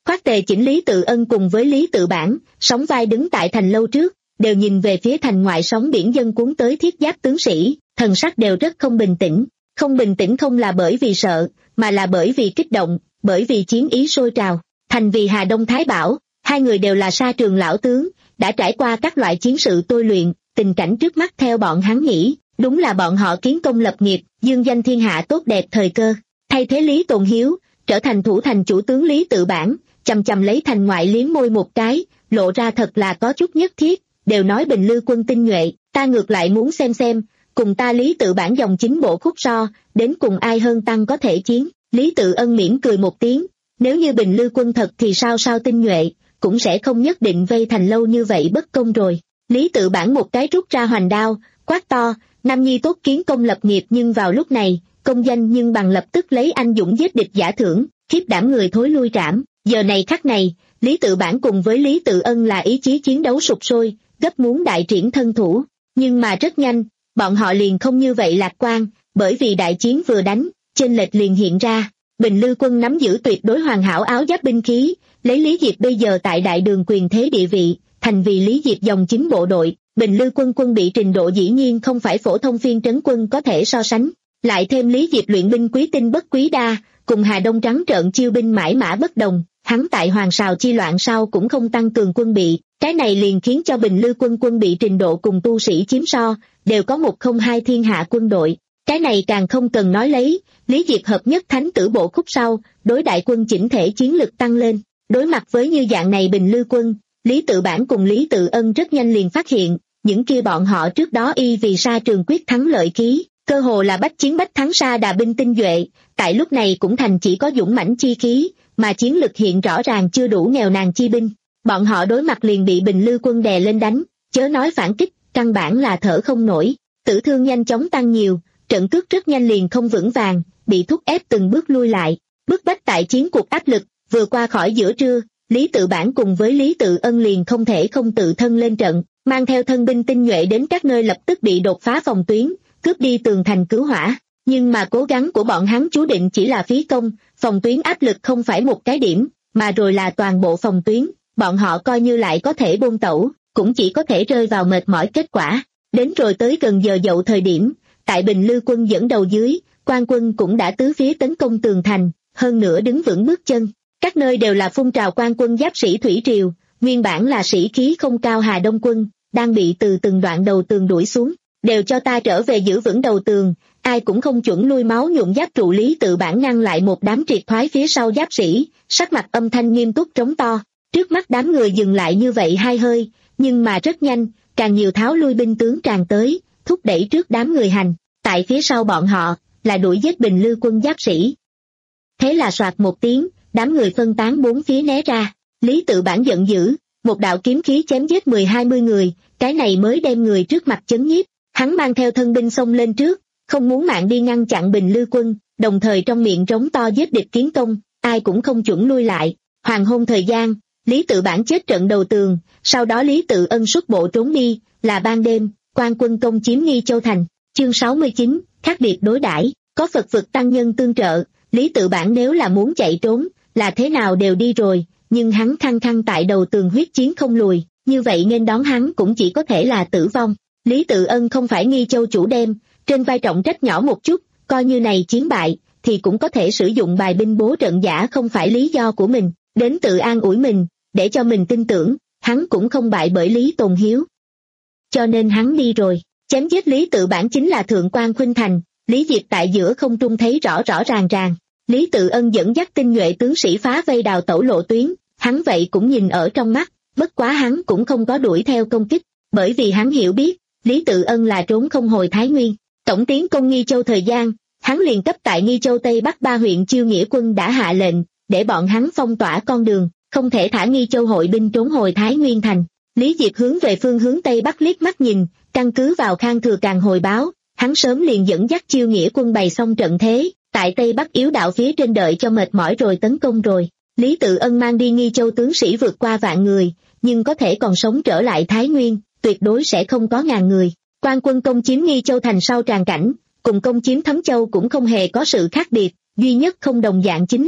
Khoát Tề Chỉnh Lý Tự Ân cùng với Lý Tự Bản, sóng vai đứng tại thành lâu trước, đều nhìn về phía thành ngoại sóng biển dân cuốn tới thiết giáp tướng sĩ, thần sắc đều rất không bình tĩnh. Không bình tĩnh không là bởi vì sợ, mà là bởi vì kích động, bởi vì chiến ý sôi trào. Thành vì Hà Đông Thái Bảo, hai người đều là sa trường lão tướng, đã trải qua các loại chiến sự tôi luyện, tình cảnh trước mắt theo bọn hắn nghĩ, đúng là bọn họ kiến công lập nghiệp, dương danh thiên hạ tốt đẹp thời cơ. Thay thế Lý Tồn Hiếu, trở thành thủ thành chủ tướng Lý Tự Bản, chầm chầm lấy thành ngoại liếm môi một cái, lộ ra thật là có chút nhất thiết, đều nói Bình Lư quân tinh nhuệ, ta ngược lại muốn xem xem, cùng ta Lý Tự Bản dòng chính bộ khúc so, đến cùng ai hơn tăng có thể chiến. Lý Tự Ân mỉm cười một tiếng, nếu như Bình Lư quân thật thì sao sao tinh nhuệ, cũng sẽ không nhất định vây thành lâu như vậy bất công rồi. Lý Tự Bản một cái rút ra hoành đao, quát to, Nam Nhi tốt kiến công lập nghiệp, nhưng vào lúc này, công danh nhưng bằng lập tức lấy anh dũng giết địch giả thưởng, khiếp đảm người thối lui trảm. Giờ này khắc này, Lý Tự Bản cùng với Lý Tự Ân là ý chí chiến đấu sục sôi, gấp muốn đại triển thân thủ, nhưng mà rất nhanh, bọn họ liền không như vậy lạc quan, bởi vì đại chiến vừa đánh, chênh lệch liền hiện ra. Bình Lư quân nắm giữ tuyệt đối hoàn hảo áo giáp binh khí, lấy Lý Diệp bây giờ tại đại đường quyền thế địa vị, thành vì Lý Diệp dòng chính bộ đội. Bình Lư quân quân bị trình độ dĩ nhiên không phải phổ thông phiên trấn quân có thể so sánh, lại thêm Lý Diệp luyện binh quý tinh bất quý đa, cùng Hà Đông trắng trợn chiêu binh mãi mã bất đồng, hắn tại Hoàng Sào chi loạn sau cũng không tăng cường quân bị, cái này liền khiến cho Bình Lư quân quân bị trình độ cùng tu sĩ chiếm so, đều có một không hai thiên hạ quân đội. Cái này càng không cần nói lấy, Lý Diệp hợp nhất thánh tử bộ khúc sau, đối đại quân chỉnh thể chiến lực tăng lên. Đối mặt với như dạng này Bình Lư quân, Lý Tự Bản cùng Lý Tự Ân rất nhanh liền phát hiện, những kia bọn họ trước đó y vì sa trường quyết thắng lợi ký, cơ hồ là bách chiến bách thắng sa đà binh tinh nhuệ, tại lúc này cũng thành chỉ có dũng mãnh chi khí, mà chiến lực hiện rõ ràng chưa đủ nghèo nàn chi binh. Bọn họ đối mặt liền bị Bình Lư quân đè lên đánh, chớ nói phản kích, căn bản là thở không nổi, tử thương nhanh chóng tăng nhiều, trận cước rất nhanh liền không vững vàng, bị thúc ép từng bước lui lại, bức bách tại chiến cuộc áp lực, vừa qua khỏi giữa trưa, Lý Tự Bản cùng với Lý Tự Ân liền không thể không tự thân lên trận, mang theo thân binh tinh nhuệ đến các nơi lập tức bị đột phá phòng tuyến, cướp đi tường thành cứu hỏa. Nhưng mà cố gắng của bọn hắn chú định chỉ là phí công, phòng tuyến áp lực không phải một cái điểm, mà rồi là toàn bộ phòng tuyến, bọn họ coi như lại có thể buông tẩu, cũng chỉ có thể rơi vào mệt mỏi kết quả. Đến rồi tới gần giờ dậu thời điểm, tại Bình Lư quân dẫn đầu dưới, quan quân cũng đã tứ phía tấn công tường thành, hơn nữa đứng vững bước chân. Các nơi đều là phun trào quan quân giáp sĩ thủy triều, nguyên bản là sĩ khí không cao Hà Đông quân, đang bị từ từng đoạn đầu tường đuổi xuống, đều cho ta trở về giữ vững đầu tường, ai cũng không chuẩn lui máu nhuộm giáp trụ. Lý Tự Bản ngăn lại một đám triệt thoái phía sau giáp sĩ, sắc mặt âm thanh nghiêm túc trống to, trước mắt đám người dừng lại như vậy hai hơi, nhưng mà rất nhanh, càng nhiều tháo lui binh tướng tràn tới, thúc đẩy trước đám người hành, tại phía sau bọn họ, là đuổi giết Bình Lư quân giáp sĩ. Thế là soạt một tiếng, đám người phân tán bốn phía né ra, Lý Tự Bản giận dữ, một đạo kiếm khí chém giết mười hai mươi người, cái này mới đem người trước mặt chấn nhiếp, hắn mang theo thân binh xông lên trước, không muốn mạng đi ngăn chặn Bình Lư quân, đồng thời trong miệng trống to giết địch kiến công, ai cũng không chuẩn lui lại. Hoàng hôn thời gian, Lý Tự Bản chết trận đầu tường, sau đó Lý Tự Ân xuất bộ trốn đi, là ban đêm, quan quân công chiếm Nghi Châu thành. Chương sáu mươi chín, khác biệt đối đãi, có Phật vực tăng nhân tương trợ, Lý Tự Bản nếu là muốn chạy trốn, là thế nào đều đi rồi, nhưng hắn khăng khăng tại đầu tường huyết chiến không lùi, như vậy nên đón hắn cũng chỉ có thể là tử vong. Lý Tự Ân không phải Nghi Châu chủ đem, trên vai trọng trách nhỏ một chút, coi như này chiến bại, thì cũng có thể sử dụng bài binh bố trận giả không phải lý do của mình, đến tự an ủi mình, để cho mình tin tưởng, hắn cũng không bại bởi Lý Tồn Hiếu. Cho nên hắn đi rồi, chém giết Lý Tự Bản chính là thượng quan khuynh thành, Lý Diệp tại giữa không trung thấy rõ rõ ràng ràng. Lý Tự Ân dẫn dắt tinh nhuệ tướng sĩ phá vây đào tẩu lộ tuyến, hắn vậy cũng nhìn ở trong mắt, bất quá hắn cũng không có đuổi theo công kích, bởi vì hắn hiểu biết, Lý Tự Ân là trốn không hồi Thái Nguyên. Tổng tiến công Nghi Châu thời gian, hắn liền cấp tại Nghi Châu Tây Bắc ba huyện chiêu nghĩa quân đã hạ lệnh, để bọn hắn phong tỏa con đường, không thể thả Nghi Châu hội binh trốn hồi Thái Nguyên thành. Lý Diệp hướng về phương hướng Tây Bắc liếc mắt nhìn, căn cứ vào Khang Thừa Càng hồi báo, hắn sớm liền dẫn dắt chiêu nghĩa quân bày xong trận thế, tại Tây Bắc yếu đạo phía trên đợi cho mệt mỏi rồi tấn công rồi. Lý Tự Ân mang đi Nghi Châu tướng sĩ vượt qua vạn người, nhưng có thể còn sống trở lại Thái Nguyên, tuyệt đối sẽ không có ngàn người. Quan quân công chiếm Nghi Châu thành sau tràn cảnh, cùng công chiếm Thấm Châu cũng không hề có sự khác biệt, duy nhất không đồng dạng chính là,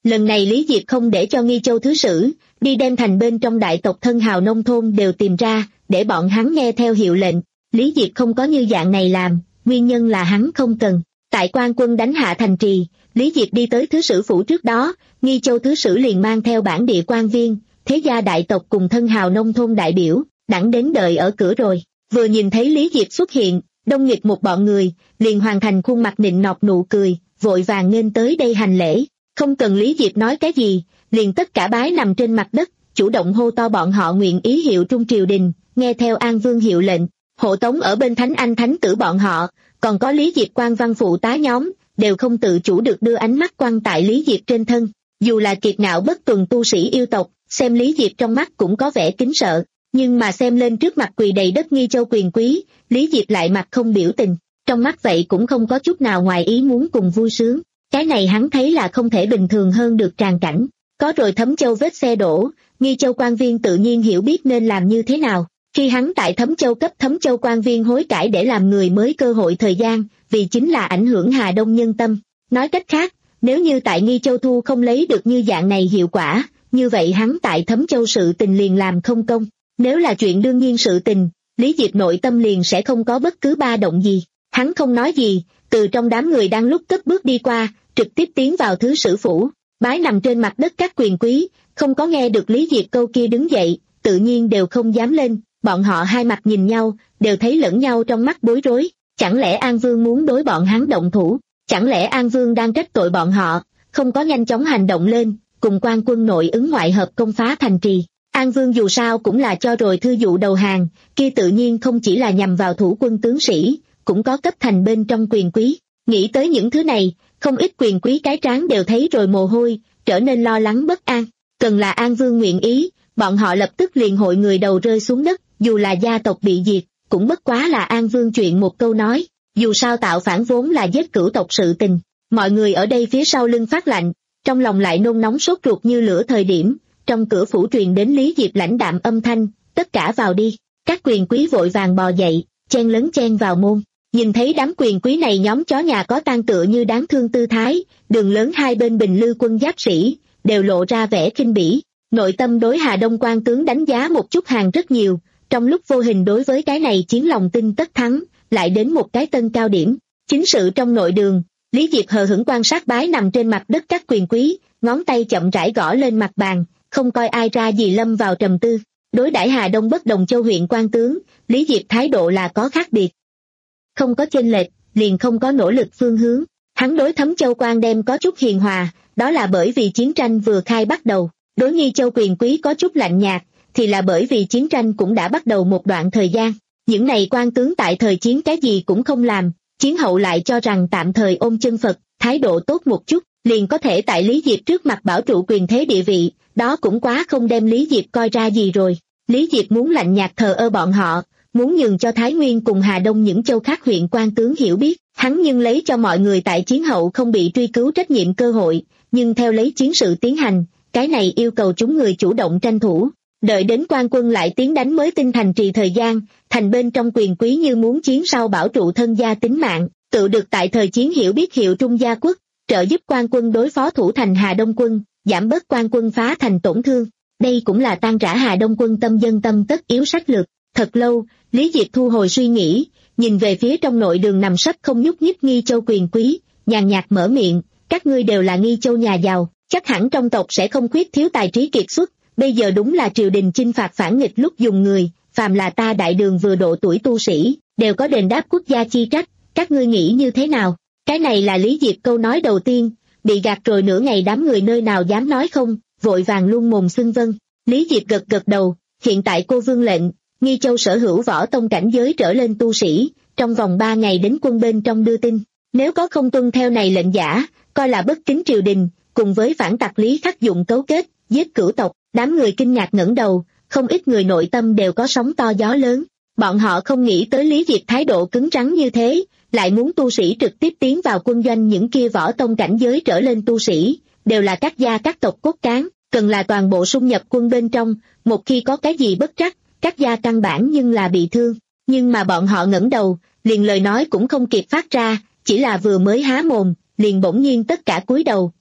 Lần này Lý Diệp không để cho Nghi Châu thứ sử đi đem thành bên trong đại tộc thân hào nông thôn đều tìm ra, để bọn hắn nghe theo hiệu lệnh. Lý Diệp không có như dạng này làm, nguyên nhân là hắn không cần. Tại quan quân đánh hạ thành trì, Lý Diệp đi tới thứ sử phủ trước đó, Nghi Châu thứ sử liền mang theo bản địa quan viên, thế gia đại tộc cùng thân hào nông thôn đại biểu, đẳng đến đợi ở cửa rồi. Vừa nhìn thấy Lý Diệp xuất hiện, đông nghịch một bọn người, liền hoàn thành khuôn mặt nịnh nọt nụ cười, vội vàng nghênh tới đây hành lễ. Không cần Lý Diệp nói cái gì, liền tất cả bái nằm trên mặt đất, chủ động hô to bọn họ nguyện ý hiệu trung triều đình, nghe theo An Vương hiệu lệnh. Hộ tống ở bên Thánh Anh Thánh tử bọn họ, còn có Lý Diệp quan văn phụ tá nhóm, đều không tự chủ được đưa ánh mắt quan tại Lý Diệp trên thân. Dù là kiệt ngạo bất tuần tu sĩ yêu tộc, xem Lý Diệp trong mắt cũng có vẻ kính sợ, nhưng mà xem lên trước mặt quỳ đầy đất Nghi Châu quyền quý, Lý Diệp lại mặt không biểu tình, trong mắt vậy cũng không có chút nào ngoài ý muốn cùng vui sướng. Cái này hắn thấy là không thể bình thường hơn được tràn cảnh. Có rồi Thấm Châu vết xe đổ, Nghi Châu quan viên tự nhiên hiểu biết nên làm như thế nào. Khi hắn tại Thấm Châu cấp Thấm Châu quan viên hối cải để làm người mới cơ hội thời gian, vì chính là ảnh hưởng Hà Đông nhân tâm. Nói cách khác, nếu như tại Nghi Châu thu không lấy được như dạng này hiệu quả, như vậy hắn tại Thấm Châu sự tình liền làm không công. Nếu là chuyện đương nhiên sự tình, Lý Diệp nội tâm liền sẽ không có bất cứ ba động gì. Hắn không nói gì, từ trong đám người đang lúc cất bước đi qua, trực tiếp tiến vào thứ sử phủ, bái nằm trên mặt đất các quyền quý, không có nghe được Lý Diệp câu kia đứng dậy, tự nhiên đều không dám lên. Bọn họ hai mặt nhìn nhau, đều thấy lẫn nhau trong mắt bối rối. Chẳng lẽ An Vương muốn đối bọn hắn động thủ? Chẳng lẽ An Vương đang trách tội bọn họ, không có nhanh chóng hành động lên, cùng quan quân nội ứng ngoại hợp công phá thành trì? An Vương dù sao cũng là cho rồi thư dụ đầu hàng, kia tự nhiên không chỉ là nhằm vào thủ quân tướng sĩ, cũng có cấp thành bên trong quyền quý. Nghĩ tới những thứ này, không ít quyền quý cái trán đều thấy rồi mồ hôi, trở nên lo lắng bất an. Cần là An Vương nguyện ý, bọn họ lập tức liền hội người đầu rơi xuống đất, dù là gia tộc bị diệt, cũng bất quá là An Vương chuyện một câu nói. Dù sao tạo phản vốn là giết cửu tộc sự tình. Mọi người ở đây phía sau lưng phát lạnh, trong lòng lại nôn nóng sốt ruột như lửa thời điểm, trong cửa phủ truyền đến Lý Diệp lãnh đạm âm thanh, tất cả vào đi. Các quyền quý vội vàng bò dậy, chen lấn chen vào môn. Nhìn thấy đám quyền quý này nhóm chó nhà có tang tựa như đáng thương tư thái, đường lớn hai bên bình lư quân giáp sĩ, đều lộ ra vẻ khinh bỉ. Nội tâm đối Hà Đông quan tướng đánh giá một chút hàng rất nhiều, trong lúc vô hình đối với cái này chiến lòng tin tất thắng, lại đến một cái tân cao điểm. Chính sự trong nội đường, Lý Diệp hờ hững quan sát bái nằm trên mặt đất các quyền quý, ngón tay chậm rãi gõ lên mặt bàn, không coi ai ra gì lâm vào trầm tư. Đối đãi Hà Đông bất đồng châu huyện quan tướng, Lý Diệp thái độ là có khác biệt. Không có chênh lệch, liền không có nỗ lực phương hướng. Hắn đối Thấm Châu quan đem có chút hiền hòa, đó là bởi vì chiến tranh vừa khai bắt đầu. Đối Nghi Châu quyền quý có chút lạnh nhạt, thì là bởi vì chiến tranh cũng đã bắt đầu một đoạn thời gian. Những này quan tướng tại thời chiến cái gì cũng không làm, chiến hậu lại cho rằng tạm thời ôm chân Phật, thái độ tốt một chút, liền có thể tại Lý Diệp trước mặt bảo trụ quyền thế địa vị, đó cũng quá không đem Lý Diệp coi ra gì rồi. Lý Diệp muốn lạnh nhạt thờ ơ bọn họ, muốn nhường cho Thái Nguyên cùng Hà Đông những châu khác huyện quan tướng hiểu biết, hắn nhưng lấy cho mọi người tại chiến hậu không bị truy cứu trách nhiệm cơ hội, nhưng theo lấy chiến sự tiến hành, cái này yêu cầu chúng người chủ động tranh thủ. Đợi đến quan quân lại tiến đánh mới tinh thành trì thời gian, thành bên trong quyền quý như muốn chiến sau bảo trụ thân gia tính mạng, tự được tại thời chiến hiểu biết hiệu trung gia quốc, trợ giúp quan quân đối phó thủ thành Hà Đông quân, giảm bớt quan quân phá thành tổn thương. Đây cũng là tan rã Hà Đông quân tâm dân tâm tất yếu sách lược. Thật lâu, Lý Diệp thu hồi suy nghĩ, nhìn về phía trong nội đường nằm sấp không nhúc nhích Nghi Châu quyền quý, nhàn nhạt mở miệng, các ngươi đều là Nghi Châu nhà giàu, chắc hẳn trong tộc sẽ không khuyết thiếu tài trí kiệt xuất, bây giờ đúng là triều đình chinh phạt phản nghịch lúc dùng người, phàm là ta đại đường vừa độ tuổi tu sĩ, đều có đền đáp quốc gia chi trách, các ngươi nghĩ như thế nào? Cái này là Lý Diệp câu nói đầu tiên, bị gạt rồi nửa ngày đám người nơi nào dám nói không, vội vàng luôn mồm xưng vâng. Lý Diệp gật gật đầu, hiện tại cô vương lệnh, Nghi Châu sở hữu võ tông cảnh giới trở lên tu sĩ, trong vòng ba ngày đến quân bên trong đưa tin, nếu có không tuân theo này lệnh giả, coi là bất kính triều đình, cùng với phản tặc Lý Khắc Dụng cấu kết, giết cửu tộc. Đám người kinh ngạc ngẩng đầu, không ít người nội tâm đều có sóng to gió lớn. Bọn họ không nghĩ tới Lý Diệp thái độ cứng rắn như thế, lại muốn tu sĩ trực tiếp tiến vào quân doanh. Những kia võ tông cảnh giới trở lên tu sĩ, đều là các gia các tộc cốt cán, cần là toàn bộ xung nhập quân bên trong, một khi có cái gì bất trắc, các gia căn bản nhưng là bị thương. Nhưng mà bọn họ ngẩng đầu, liền lời nói cũng không kịp phát ra, chỉ là vừa mới há mồm, liền bỗng nhiên tất cả cúi đầu,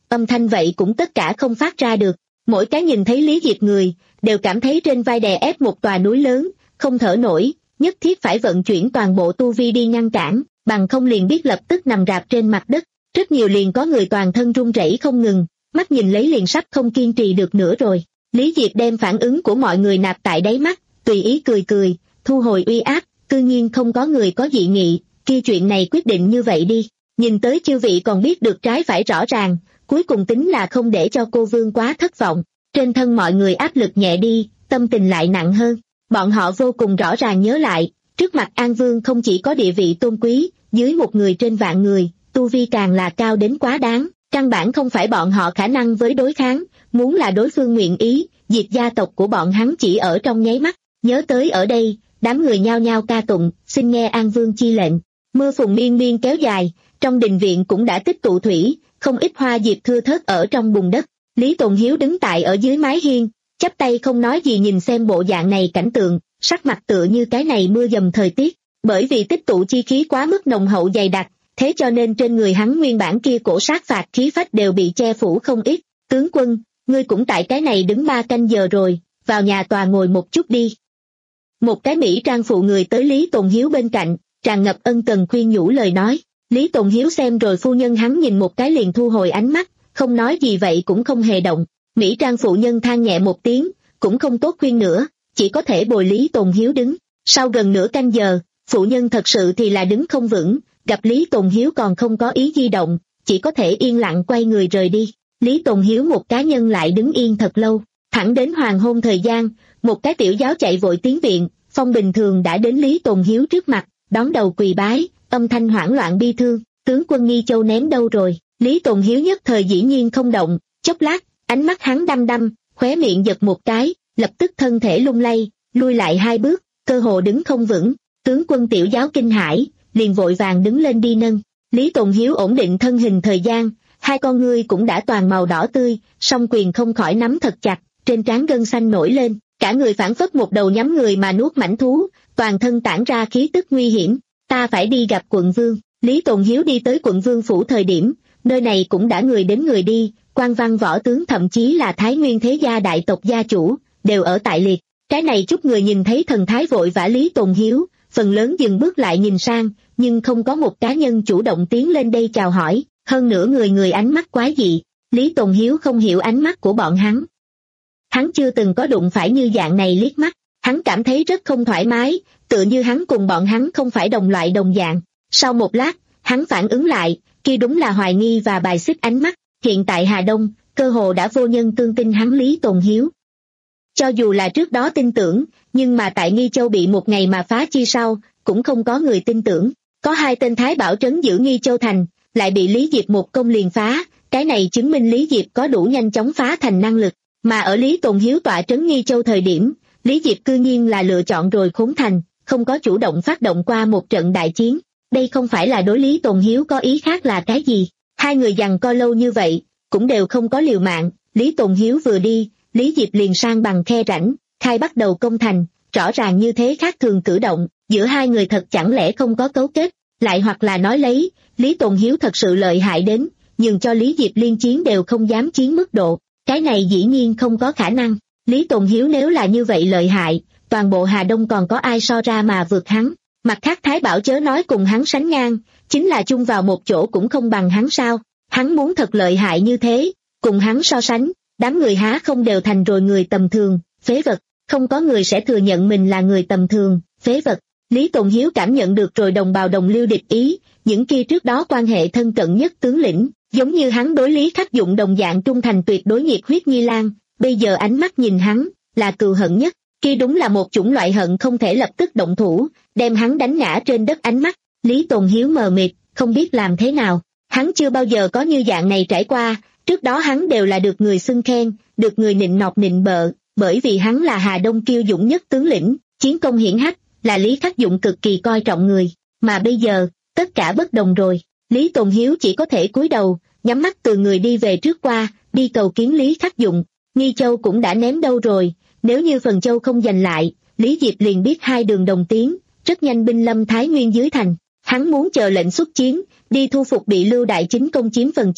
âm thanh vậy cũng tất cả không phát ra được. Mỗi cái nhìn thấy Lý Diệp người, đều cảm thấy trên vai đè ép một tòa núi lớn, không thở nổi, nhất thiết phải vận chuyển toàn bộ tu vi đi ngăn cản, bằng không liền biết lập tức nằm rạp trên mặt đất. Rất nhiều liền có người toàn thân run rẩy không ngừng, mắt nhìn lấy liền sắp không kiên trì được nữa rồi. Lý Diệp đem phản ứng của mọi người nạp tại đáy mắt, tùy ý cười cười, thu hồi uy áp, cư nhiên không có người có dị nghị, kia chuyện này quyết định như vậy đi. Nhìn tới chư vị còn biết được trái phải rõ ràng, cuối cùng tính là không để cho cô Vương quá thất vọng. Trên thân mọi người áp lực nhẹ đi, tâm tình lại nặng hơn. Bọn họ vô cùng rõ ràng nhớ lại, trước mặt An Vương không chỉ có địa vị tôn quý, dưới một người trên vạn người, tu vi càng là cao đến quá đáng, căn bản không phải bọn họ khả năng với đối kháng, muốn là đối phương nguyện ý, diệt gia tộc của bọn hắn chỉ ở trong nháy mắt. Nhớ tới ở đây, đám người nhao nhao ca tụng, xin nghe An Vương chi lệnh. Mưa phùn miên miên kéo dài, trong đình viện cũng đã tích tụ thủy, không ít hoa diệp thưa thớt ở trong bùn đất. Lý Tồn Hiếu đứng tại ở dưới mái hiên, chắp tay không nói gì nhìn xem bộ dạng này cảnh tượng, sắc mặt tựa như cái này mưa dầm thời tiết. Bởi vì tích tụ chi khí quá mức nồng hậu dày đặc, thế cho nên trên người hắn nguyên bản kia cổ sát phạt khí phách đều bị che phủ không ít. Tướng quân, ngươi cũng tại cái này đứng ba canh giờ rồi, vào nhà tòa ngồi một chút đi. Một cái Mỹ trang phụ người tới Lý Tồn Hiếu bên cạnh, tràn ngập ân cần khuyên nhủ lời nói. Lý Tồn Hiếu xem rồi phu nhân hắn nhìn một cái liền thu hồi ánh mắt, không nói gì vậy cũng không hề động. Mỹ trang phụ nhân than nhẹ một tiếng, cũng không tốt khuyên nữa, chỉ có thể bồi Lý Tồn Hiếu đứng. Sau gần nửa canh giờ, phụ nhân thật sự thì là đứng không vững, gặp Lý Tồn Hiếu còn không có ý di động, chỉ có thể yên lặng quay người rời đi. Lý Tồn Hiếu một cá nhân lại đứng yên thật lâu, thẳng đến hoàng hôn thời gian, một cái tiểu giáo chạy vội tiến viện, Phong bình thường đã đến Lý Tồn Hiếu trước mặt, đón đầu quỳ bái, âm thanh hoảng loạn bi thương, tướng quân Nghi Châu ném đâu rồi? Lý Tồn Hiếu nhất thời dĩ nhiên không động, chốc lát, ánh mắt hắn đăm đăm, khóe miệng giật một cái, lập tức thân thể lung lay, lui lại hai bước, cơ hồ đứng không vững. Tướng quân tiểu giáo kinh hãi, liền vội vàng đứng lên đi nâng. Lý Tồn Hiếu ổn định thân hình thời gian, hai con ngươi cũng đã toàn màu đỏ tươi, song quyền không khỏi nắm thật chặt, trên trán gân xanh nổi lên, cả người phảng phất một đầu nhắm người mà nuốt mãnh thú, toàn thân tản ra khí tức nguy hiểm. Ta phải đi gặp quận vương. Lý Tồn Hiếu đi tới quận vương phủ thời điểm, nơi này cũng đã người đến người đi, quan văn võ tướng thậm chí là Thái Nguyên thế gia đại tộc gia chủ, đều ở tại liệt. Cái này chút người nhìn thấy thần thái vội vã Lý Tồn Hiếu, phần lớn dừng bước lại nhìn sang, nhưng không có một cá nhân chủ động tiến lên đây chào hỏi, hơn nữa người người ánh mắt quái dị. Lý Tồn Hiếu không hiểu ánh mắt của bọn hắn. Hắn chưa từng có đụng phải như dạng này liếc mắt, hắn cảm thấy rất không thoải mái, tựa như hắn cùng bọn hắn không phải đồng loại đồng dạng. Sau một lát, hắn phản ứng lại, kia đúng là hoài nghi và bài xích ánh mắt. Hiện tại Hà Đông, cơ hồ đã vô nhân tương tin hắn Lý Tồn Hiếu. Cho dù là trước đó tin tưởng, nhưng mà tại Nghi Châu bị một ngày mà phá chi sau, cũng không có người tin tưởng. Có hai tên Thái Bảo trấn giữ Nghi Châu thành, lại bị Lý Diệp một công liền phá, cái này chứng minh Lý Diệp có đủ nhanh chóng phá thành năng lực. Mà ở Lý Tồn Hiếu tọa trấn Nghi Châu thời điểm, Lý Diệp cư nhiên là lựa chọn rồi khốn thành, không có chủ động phát động qua một trận đại chiến. Đây không phải là đối Lý Tồn Hiếu có ý khác là cái gì? Hai người giằng co lâu như vậy, cũng đều không có liều mạng. Lý Tồn Hiếu vừa đi, Lý Diệp liền sang bằng khe rãnh, khai bắt đầu công thành, rõ ràng như thế khác thường cử động, giữa hai người thật chẳng lẽ không có cấu kết, lại hoặc là nói lấy, Lý Tồn Hiếu thật sự lợi hại đến, nhưng cho Lý Diệp liên chiến đều không dám chiến mức độ, cái này dĩ nhiên không có khả năng. Lý Tồn Hiếu nếu là như vậy lợi hại, toàn bộ Hà Đông còn có ai so ra mà vượt hắn? Mặt khác Thái Bảo chớ nói cùng hắn sánh ngang, chính là chung vào một chỗ cũng không bằng hắn sao? Hắn muốn thật lợi hại như thế, cùng hắn so sánh, đám người há không đều thành rồi người tầm thường, phế vật, không có người sẽ thừa nhận mình là người tầm thường, phế vật. Lý Tồn Hiếu cảm nhận được rồi đồng bào đồng liêu địch ý, những kia trước đó quan hệ thân cận nhất tướng lĩnh, giống như hắn đối Lý Khắc Dụng đồng dạng trung thành tuyệt đối nhiệt huyết Nhi Lan, bây giờ ánh mắt nhìn hắn, là cừu hận nhất, kia đúng là một chủng loại hận không thể lập tức động thủ, đem hắn đánh ngã trên đất ánh mắt. Lý Tồn Hiếu mờ mịt, không biết làm thế nào, hắn chưa bao giờ có như dạng này trải qua, trước đó hắn đều là được người xưng khen, được người nịnh nọt nịnh bợ, bởi vì hắn là Hà Đông kiêu dũng nhất tướng lĩnh, chiến công hiển hách, là Lý Khắc Dụng cực kỳ coi trọng người, mà bây giờ, tất cả bất đồng rồi. Lý Tồn Hiếu chỉ có thể cúi đầu, nhắm mắt từ người đi về trước qua, đi cầu kiến Lý Khắc Dụng. Nghi Châu cũng đã ném đâu rồi, nếu như Phần Châu không giành lại, Lý Diệp liền biết hai đường đồng tiến, rất nhanh binh lâm Thái Nguyên dưới thành. Hắn muốn chờ lệnh xuất chiến, đi thu phục bị Lưu Đại Chính công chiếm Phần Châu.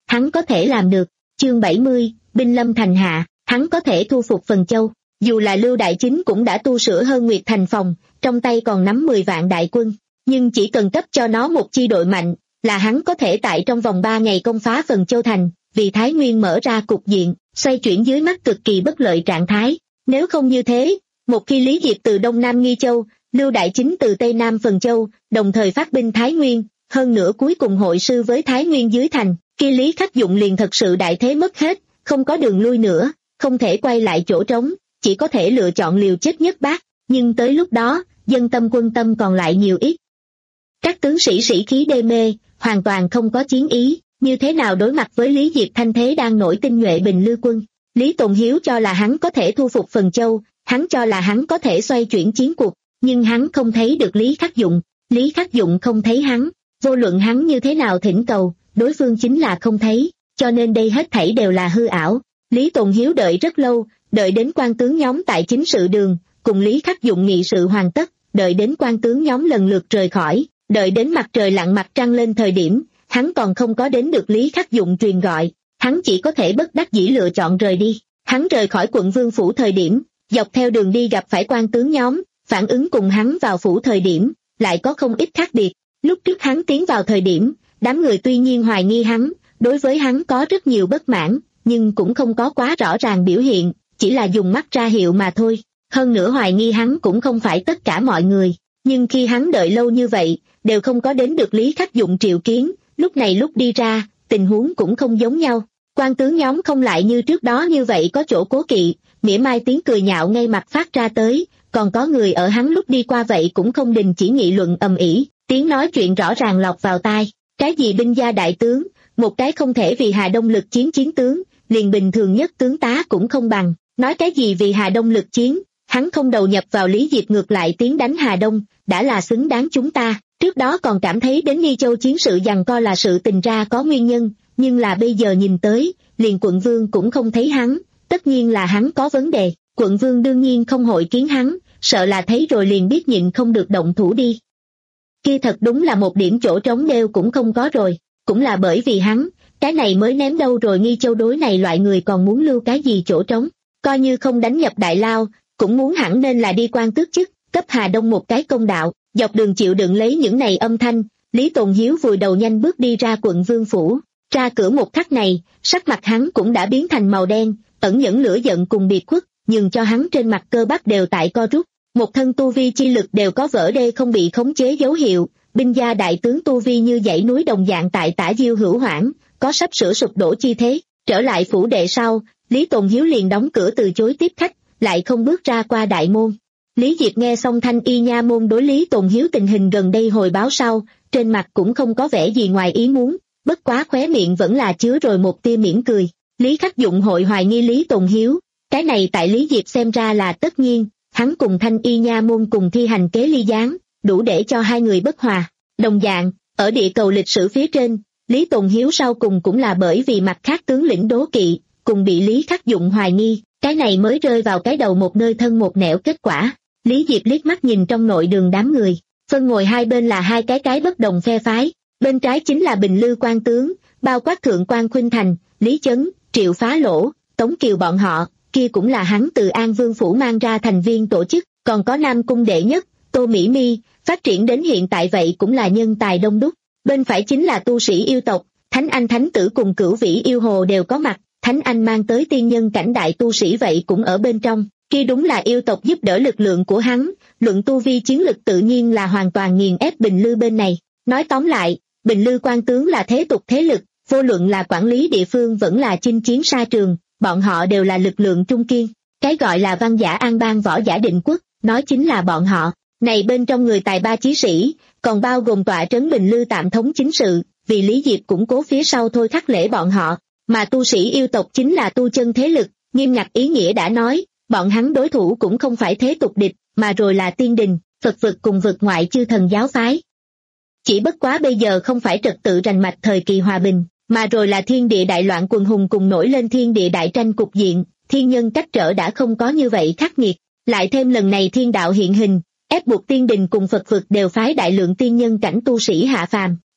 hắn có thể làm được. Chương bảy mươi, binh lâm thành hạ, hắn có thể thu phục Phần Châu. Dù là Lưu Đại Chính cũng đã tu sửa hơn Nguyệt Thành phòng, trong tay còn nắm mười vạn đại quân, nhưng chỉ cần cấp cho nó một chi đội mạnh, là hắn có thể tại trong vòng ba ngày công phá Phần Châu thành, vì Thái Nguyên mở ra cục diện, xoay chuyển dưới mắt cực kỳ bất lợi trạng thái. Nếu không như thế, một khi Lý Diệp từ Đông Nam Nghi Châu, Lưu Đại Chính từ Tây Nam Phần Châu, đồng thời phát binh Thái Nguyên, hơn nữa cuối cùng hội sư với Thái Nguyên dưới thành, khi Lý Khắc Dụng liền thật sự đại thế mất hết, không có đường lui nữa, không thể quay lại chỗ trống, chỉ có thể lựa chọn liều chết nhất bác, nhưng tới lúc đó, dân tâm quân tâm còn lại nhiều ít. Các tướng sĩ sĩ khí đê mê, hoàn toàn không có chiến ý, như thế nào đối mặt với Lý Diệp thanh thế đang nổi tinh nhuệ Bình Lư quân. Lý Tồn Hiếu cho là hắn có thể thu phục Phần Châu, hắn cho là hắn có thể xoay chuyển chiến cuộc, nhưng hắn không thấy được Lý Khắc Dụng, Lý Khắc Dụng không thấy hắn, vô luận hắn như thế nào thỉnh cầu, đối phương chính là không thấy, cho nên đây hết thảy đều là hư ảo. Lý Tồn Hiếu đợi rất lâu, đợi đến quan tướng nhóm tại chính sự đường, cùng Lý Khắc Dụng nghị sự hoàn tất, đợi đến quan tướng nhóm lần lượt rời khỏi, đợi đến mặt trời lặn mặt trăng lên thời điểm, hắn còn không có đến được Lý Khắc Dụng truyền gọi, hắn chỉ có thể bất đắc dĩ lựa chọn rời đi. Hắn rời khỏi quận Vương phủ thời điểm, dọc theo đường đi gặp phải quan tướng nhóm, phản ứng cùng hắn vào phủ thời điểm, lại có không ít khác biệt. Lúc trước hắn tiến vào thời điểm, đám người tuy nhiên hoài nghi hắn, đối với hắn có rất nhiều bất mãn, nhưng cũng không có quá rõ ràng biểu hiện, chỉ là dùng mắt ra hiệu mà thôi. Hơn nữa hoài nghi hắn cũng không phải tất cả mọi người, nhưng khi hắn đợi lâu như vậy, đều không có đến được Lý Khắc Dụng triệu kiến, lúc này lúc đi ra, tình huống cũng không giống nhau. Quan tướng nhóm không lại như trước đó như vậy có chỗ cố kỵ, mỉa mai tiếng cười nhạo ngay mặt phát ra tới, còn có người ở hắn lúc đi qua vậy cũng không đình chỉ nghị luận ầm ĩ, tiếng nói chuyện rõ ràng lọt vào tai. Cái gì binh gia đại tướng, một cái không thể vì Hà Đông lực chiến chiến tướng, liền bình thường nhất tướng tá cũng không bằng, nói cái gì vì Hà Đông lực chiến, hắn không đầu nhập vào Lý Diệp ngược lại tiến đánh Hà Đông, đã là xứng đáng chúng ta. Trước đó còn cảm thấy đến Nghi Châu chiến sự giằng co là sự tình ra có nguyên nhân, nhưng là bây giờ nhìn tới, liền quận vương cũng không thấy hắn, tất nhiên là hắn có vấn đề. Quận vương đương nhiên không hội kiến hắn, sợ là thấy rồi liền biết nhịn không được động thủ đi. Kia thật đúng là một điểm chỗ trống đều cũng không có rồi, cũng là bởi vì hắn, cái này mới ném đâu rồi Nghi Châu đối này loại người còn muốn lưu cái gì chỗ trống, coi như không đánh nhập đại lao, cũng muốn hẳn nên là đi quan tước chức, cấp Hà Đông một cái công đạo. Dọc đường chịu đựng lấy những này âm thanh, Lý Tồn Hiếu vùi đầu nhanh bước đi ra quận Vương phủ. Ra cửa một khắc này, sắc mặt hắn cũng đã biến thành màu đen, ẩn nhẫn lửa giận cùng biệt khuất, nhường cho hắn trên mặt cơ bắp đều tại co rút, một thân tu vi chi lực đều có vỡ đê không bị khống chế dấu hiệu, binh gia đại tướng tu vi như dãy núi đồng dạng tại Tả Diêu hữu hoảng, có sắp sửa sụp đổ chi thế. Trở lại phủ đệ sau, Lý Tồn Hiếu liền đóng cửa từ chối tiếp khách, lại không bước ra qua đại môn. Lý Diệp nghe xong Thanh Y nha môn đối Lý Tồn Hiếu tình hình gần đây hồi báo sau, trên mặt cũng không có vẻ gì ngoài ý muốn, bất quá khóe miệng vẫn là chứa rồi một tia mỉm cười. Lý Khắc Dụng hội hoài nghi Lý Tồn Hiếu, cái này tại Lý Diệp xem ra là tất nhiên, hắn cùng Thanh Y nha môn cùng thi hành kế ly gián, đủ để cho hai người bất hòa. Đồng dạng, ở địa cầu lịch sử phía trên, Lý Tồn Hiếu sau cùng cũng là bởi vì mặt khác tướng lĩnh đố kỵ, cùng bị Lý Khắc Dụng hoài nghi, cái này mới rơi vào cái đầu một nơi thân một nẻo kết quả. Lý Diệp liếc mắt nhìn trong nội đường đám người, phân ngồi hai bên là hai cái cái bất đồng phe phái, bên trái chính là Bình Lư quan tướng, bao quát thượng quan Khuynh Thành, Lý Chấn, Triệu Phá Lỗ, Tống Kiều bọn họ, kia cũng là hắn từ An Vương phủ mang ra thành viên tổ chức, còn có Nam cung đệ nhất, Tô Mỹ Mi, phát triển đến hiện tại vậy cũng là nhân tài đông đúc. Bên phải chính là tu sĩ yêu tộc, Thánh Anh Thánh Tử cùng Cửu Vĩ yêu hồ đều có mặt, Thánh Anh mang tới tiên nhân cảnh đại tu sĩ vậy cũng ở bên trong. Kia đúng là yêu tộc giúp đỡ lực lượng của hắn, luận tu vi chiến lực tự nhiên là hoàn toàn nghiền ép Bình Lư bên này. Nói tóm lại, Bình Lư quan tướng là thế tục thế lực, vô luận là quản lý địa phương vẫn là chinh chiến sa trường, bọn họ đều là lực lượng trung kiên. Cái gọi là văn giả an bang võ giả định quốc, nói chính là bọn họ. Này bên trong người tài ba chí sĩ, còn bao gồm tọa trấn Bình Lư tạm thống chính sự, vì Lý Diệp củng cố phía sau thôi khắc lễ bọn họ. Mà tu sĩ yêu tộc chính là tu chân thế lực, nghiêm ngặt ý nghĩa đã nói. Bọn hắn đối thủ cũng không phải thế tục địch, mà rồi là tiên đình, Phật vực cùng vực ngoại chư thần giáo phái. Chỉ bất quá bây giờ không phải trật tự rành mạch thời kỳ hòa bình, mà rồi là thiên địa đại loạn quần hùng cùng nổi lên thiên địa đại tranh cục diện, thiên nhân cách trở đã không có như vậy khắc nghiệt. Lại thêm lần này thiên đạo hiện hình, ép buộc tiên đình cùng Phật vực đều phái đại lượng tiên nhân cảnh tu sĩ hạ phàm,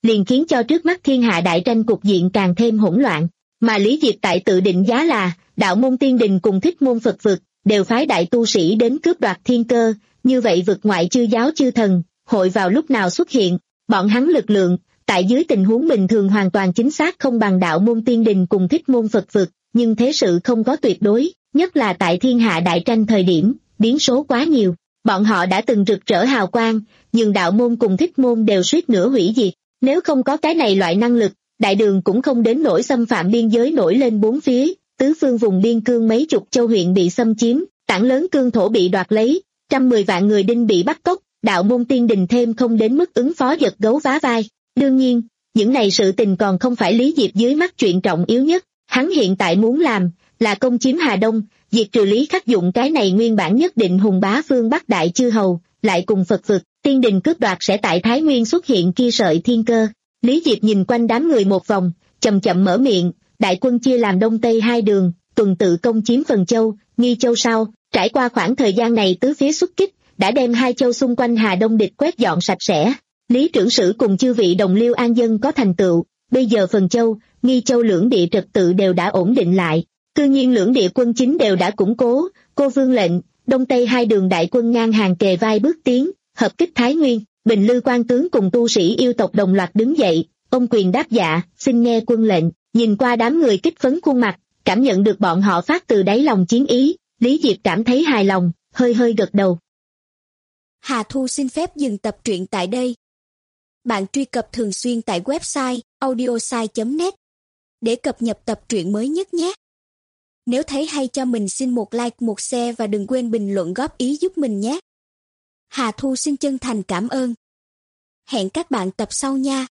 liền khiến cho trước mắt thiên hạ đại tranh cục diện càng thêm hỗn loạn. Mà Lý Diệp tại tự định giá là, đạo môn tiên đình cùng thích môn Phật vực, đều phái đại tu sĩ đến cướp đoạt thiên cơ, như vậy vực ngoại chư giáo chư thần, hội vào lúc nào xuất hiện, bọn hắn lực lượng, tại dưới tình huống bình thường hoàn toàn chính xác không bằng đạo môn tiên đình cùng thích môn Phật vực, nhưng thế sự không có tuyệt đối, nhất là tại thiên hạ đại tranh thời điểm, biến số quá nhiều, bọn họ đã từng rực rỡ hào quang, nhưng đạo môn cùng thích môn đều suýt nữa hủy diệt, nếu không có cái này loại năng lực, đại đường cũng không đến nỗi xâm phạm biên giới nổi lên bốn phía, tứ phương vùng biên cương mấy chục châu huyện bị xâm chiếm, tảng lớn cương thổ bị đoạt lấy, trăm mười vạn người đinh bị bắt cóc, đạo môn tiên đình thêm không đến mức ứng phó giật gấu vá vai. Đương nhiên, những này sự tình còn không phải Lý Diệp dưới mắt chuyện trọng yếu nhất, hắn hiện tại muốn làm, là công chiếm Hà Đông, diệt trừ Lý Khắc Dụng cái này nguyên bản nhất định hùng bá phương Bắc đại chư hầu, lại cùng Phật vực, tiên đình cướp đoạt sẽ tại Thái Nguyên xuất hiện kia sợi thiên cơ. Lý Diệp nhìn quanh đám người một vòng, chậm chậm mở miệng, đại quân chia làm đông tây hai đường, tuần tự công chiếm Phần Châu, Nghi Châu sau, trải qua khoảng thời gian này tứ phía xuất kích, đã đem hai châu xung quanh Hà Đông địch quét dọn sạch sẽ. Lý trưởng sử cùng chư vị đồng liêu an dân có thành tựu, bây giờ Phần Châu, Nghi Châu lưỡng địa trật tự đều đã ổn định lại, cư nhiên lưỡng địa quân chính đều đã củng cố, cô vương lệnh, đông tây hai đường đại quân ngang hàng kề vai bước tiến, hợp kích Thái Nguyên. Bình Lư quan tướng cùng tu sĩ yêu tộc đồng loạt đứng dậy, ông quyền đáp dạ, xin nghe quân lệnh. Nhìn qua đám người kích phấn khuôn mặt, cảm nhận được bọn họ phát từ đáy lòng chiến ý, Lý Diệp cảm thấy hài lòng, hơi hơi gật đầu. Hà Thu xin phép dừng tập truyện tại đây. Bạn truy cập thường xuyên tại website audiosai chấm net để cập nhật tập truyện mới nhất nhé. Nếu thấy hay cho mình xin một like, một share và đừng quên bình luận góp ý giúp mình nhé. Hà Thu xin chân thành cảm ơn. Hẹn các bạn tập sau nha.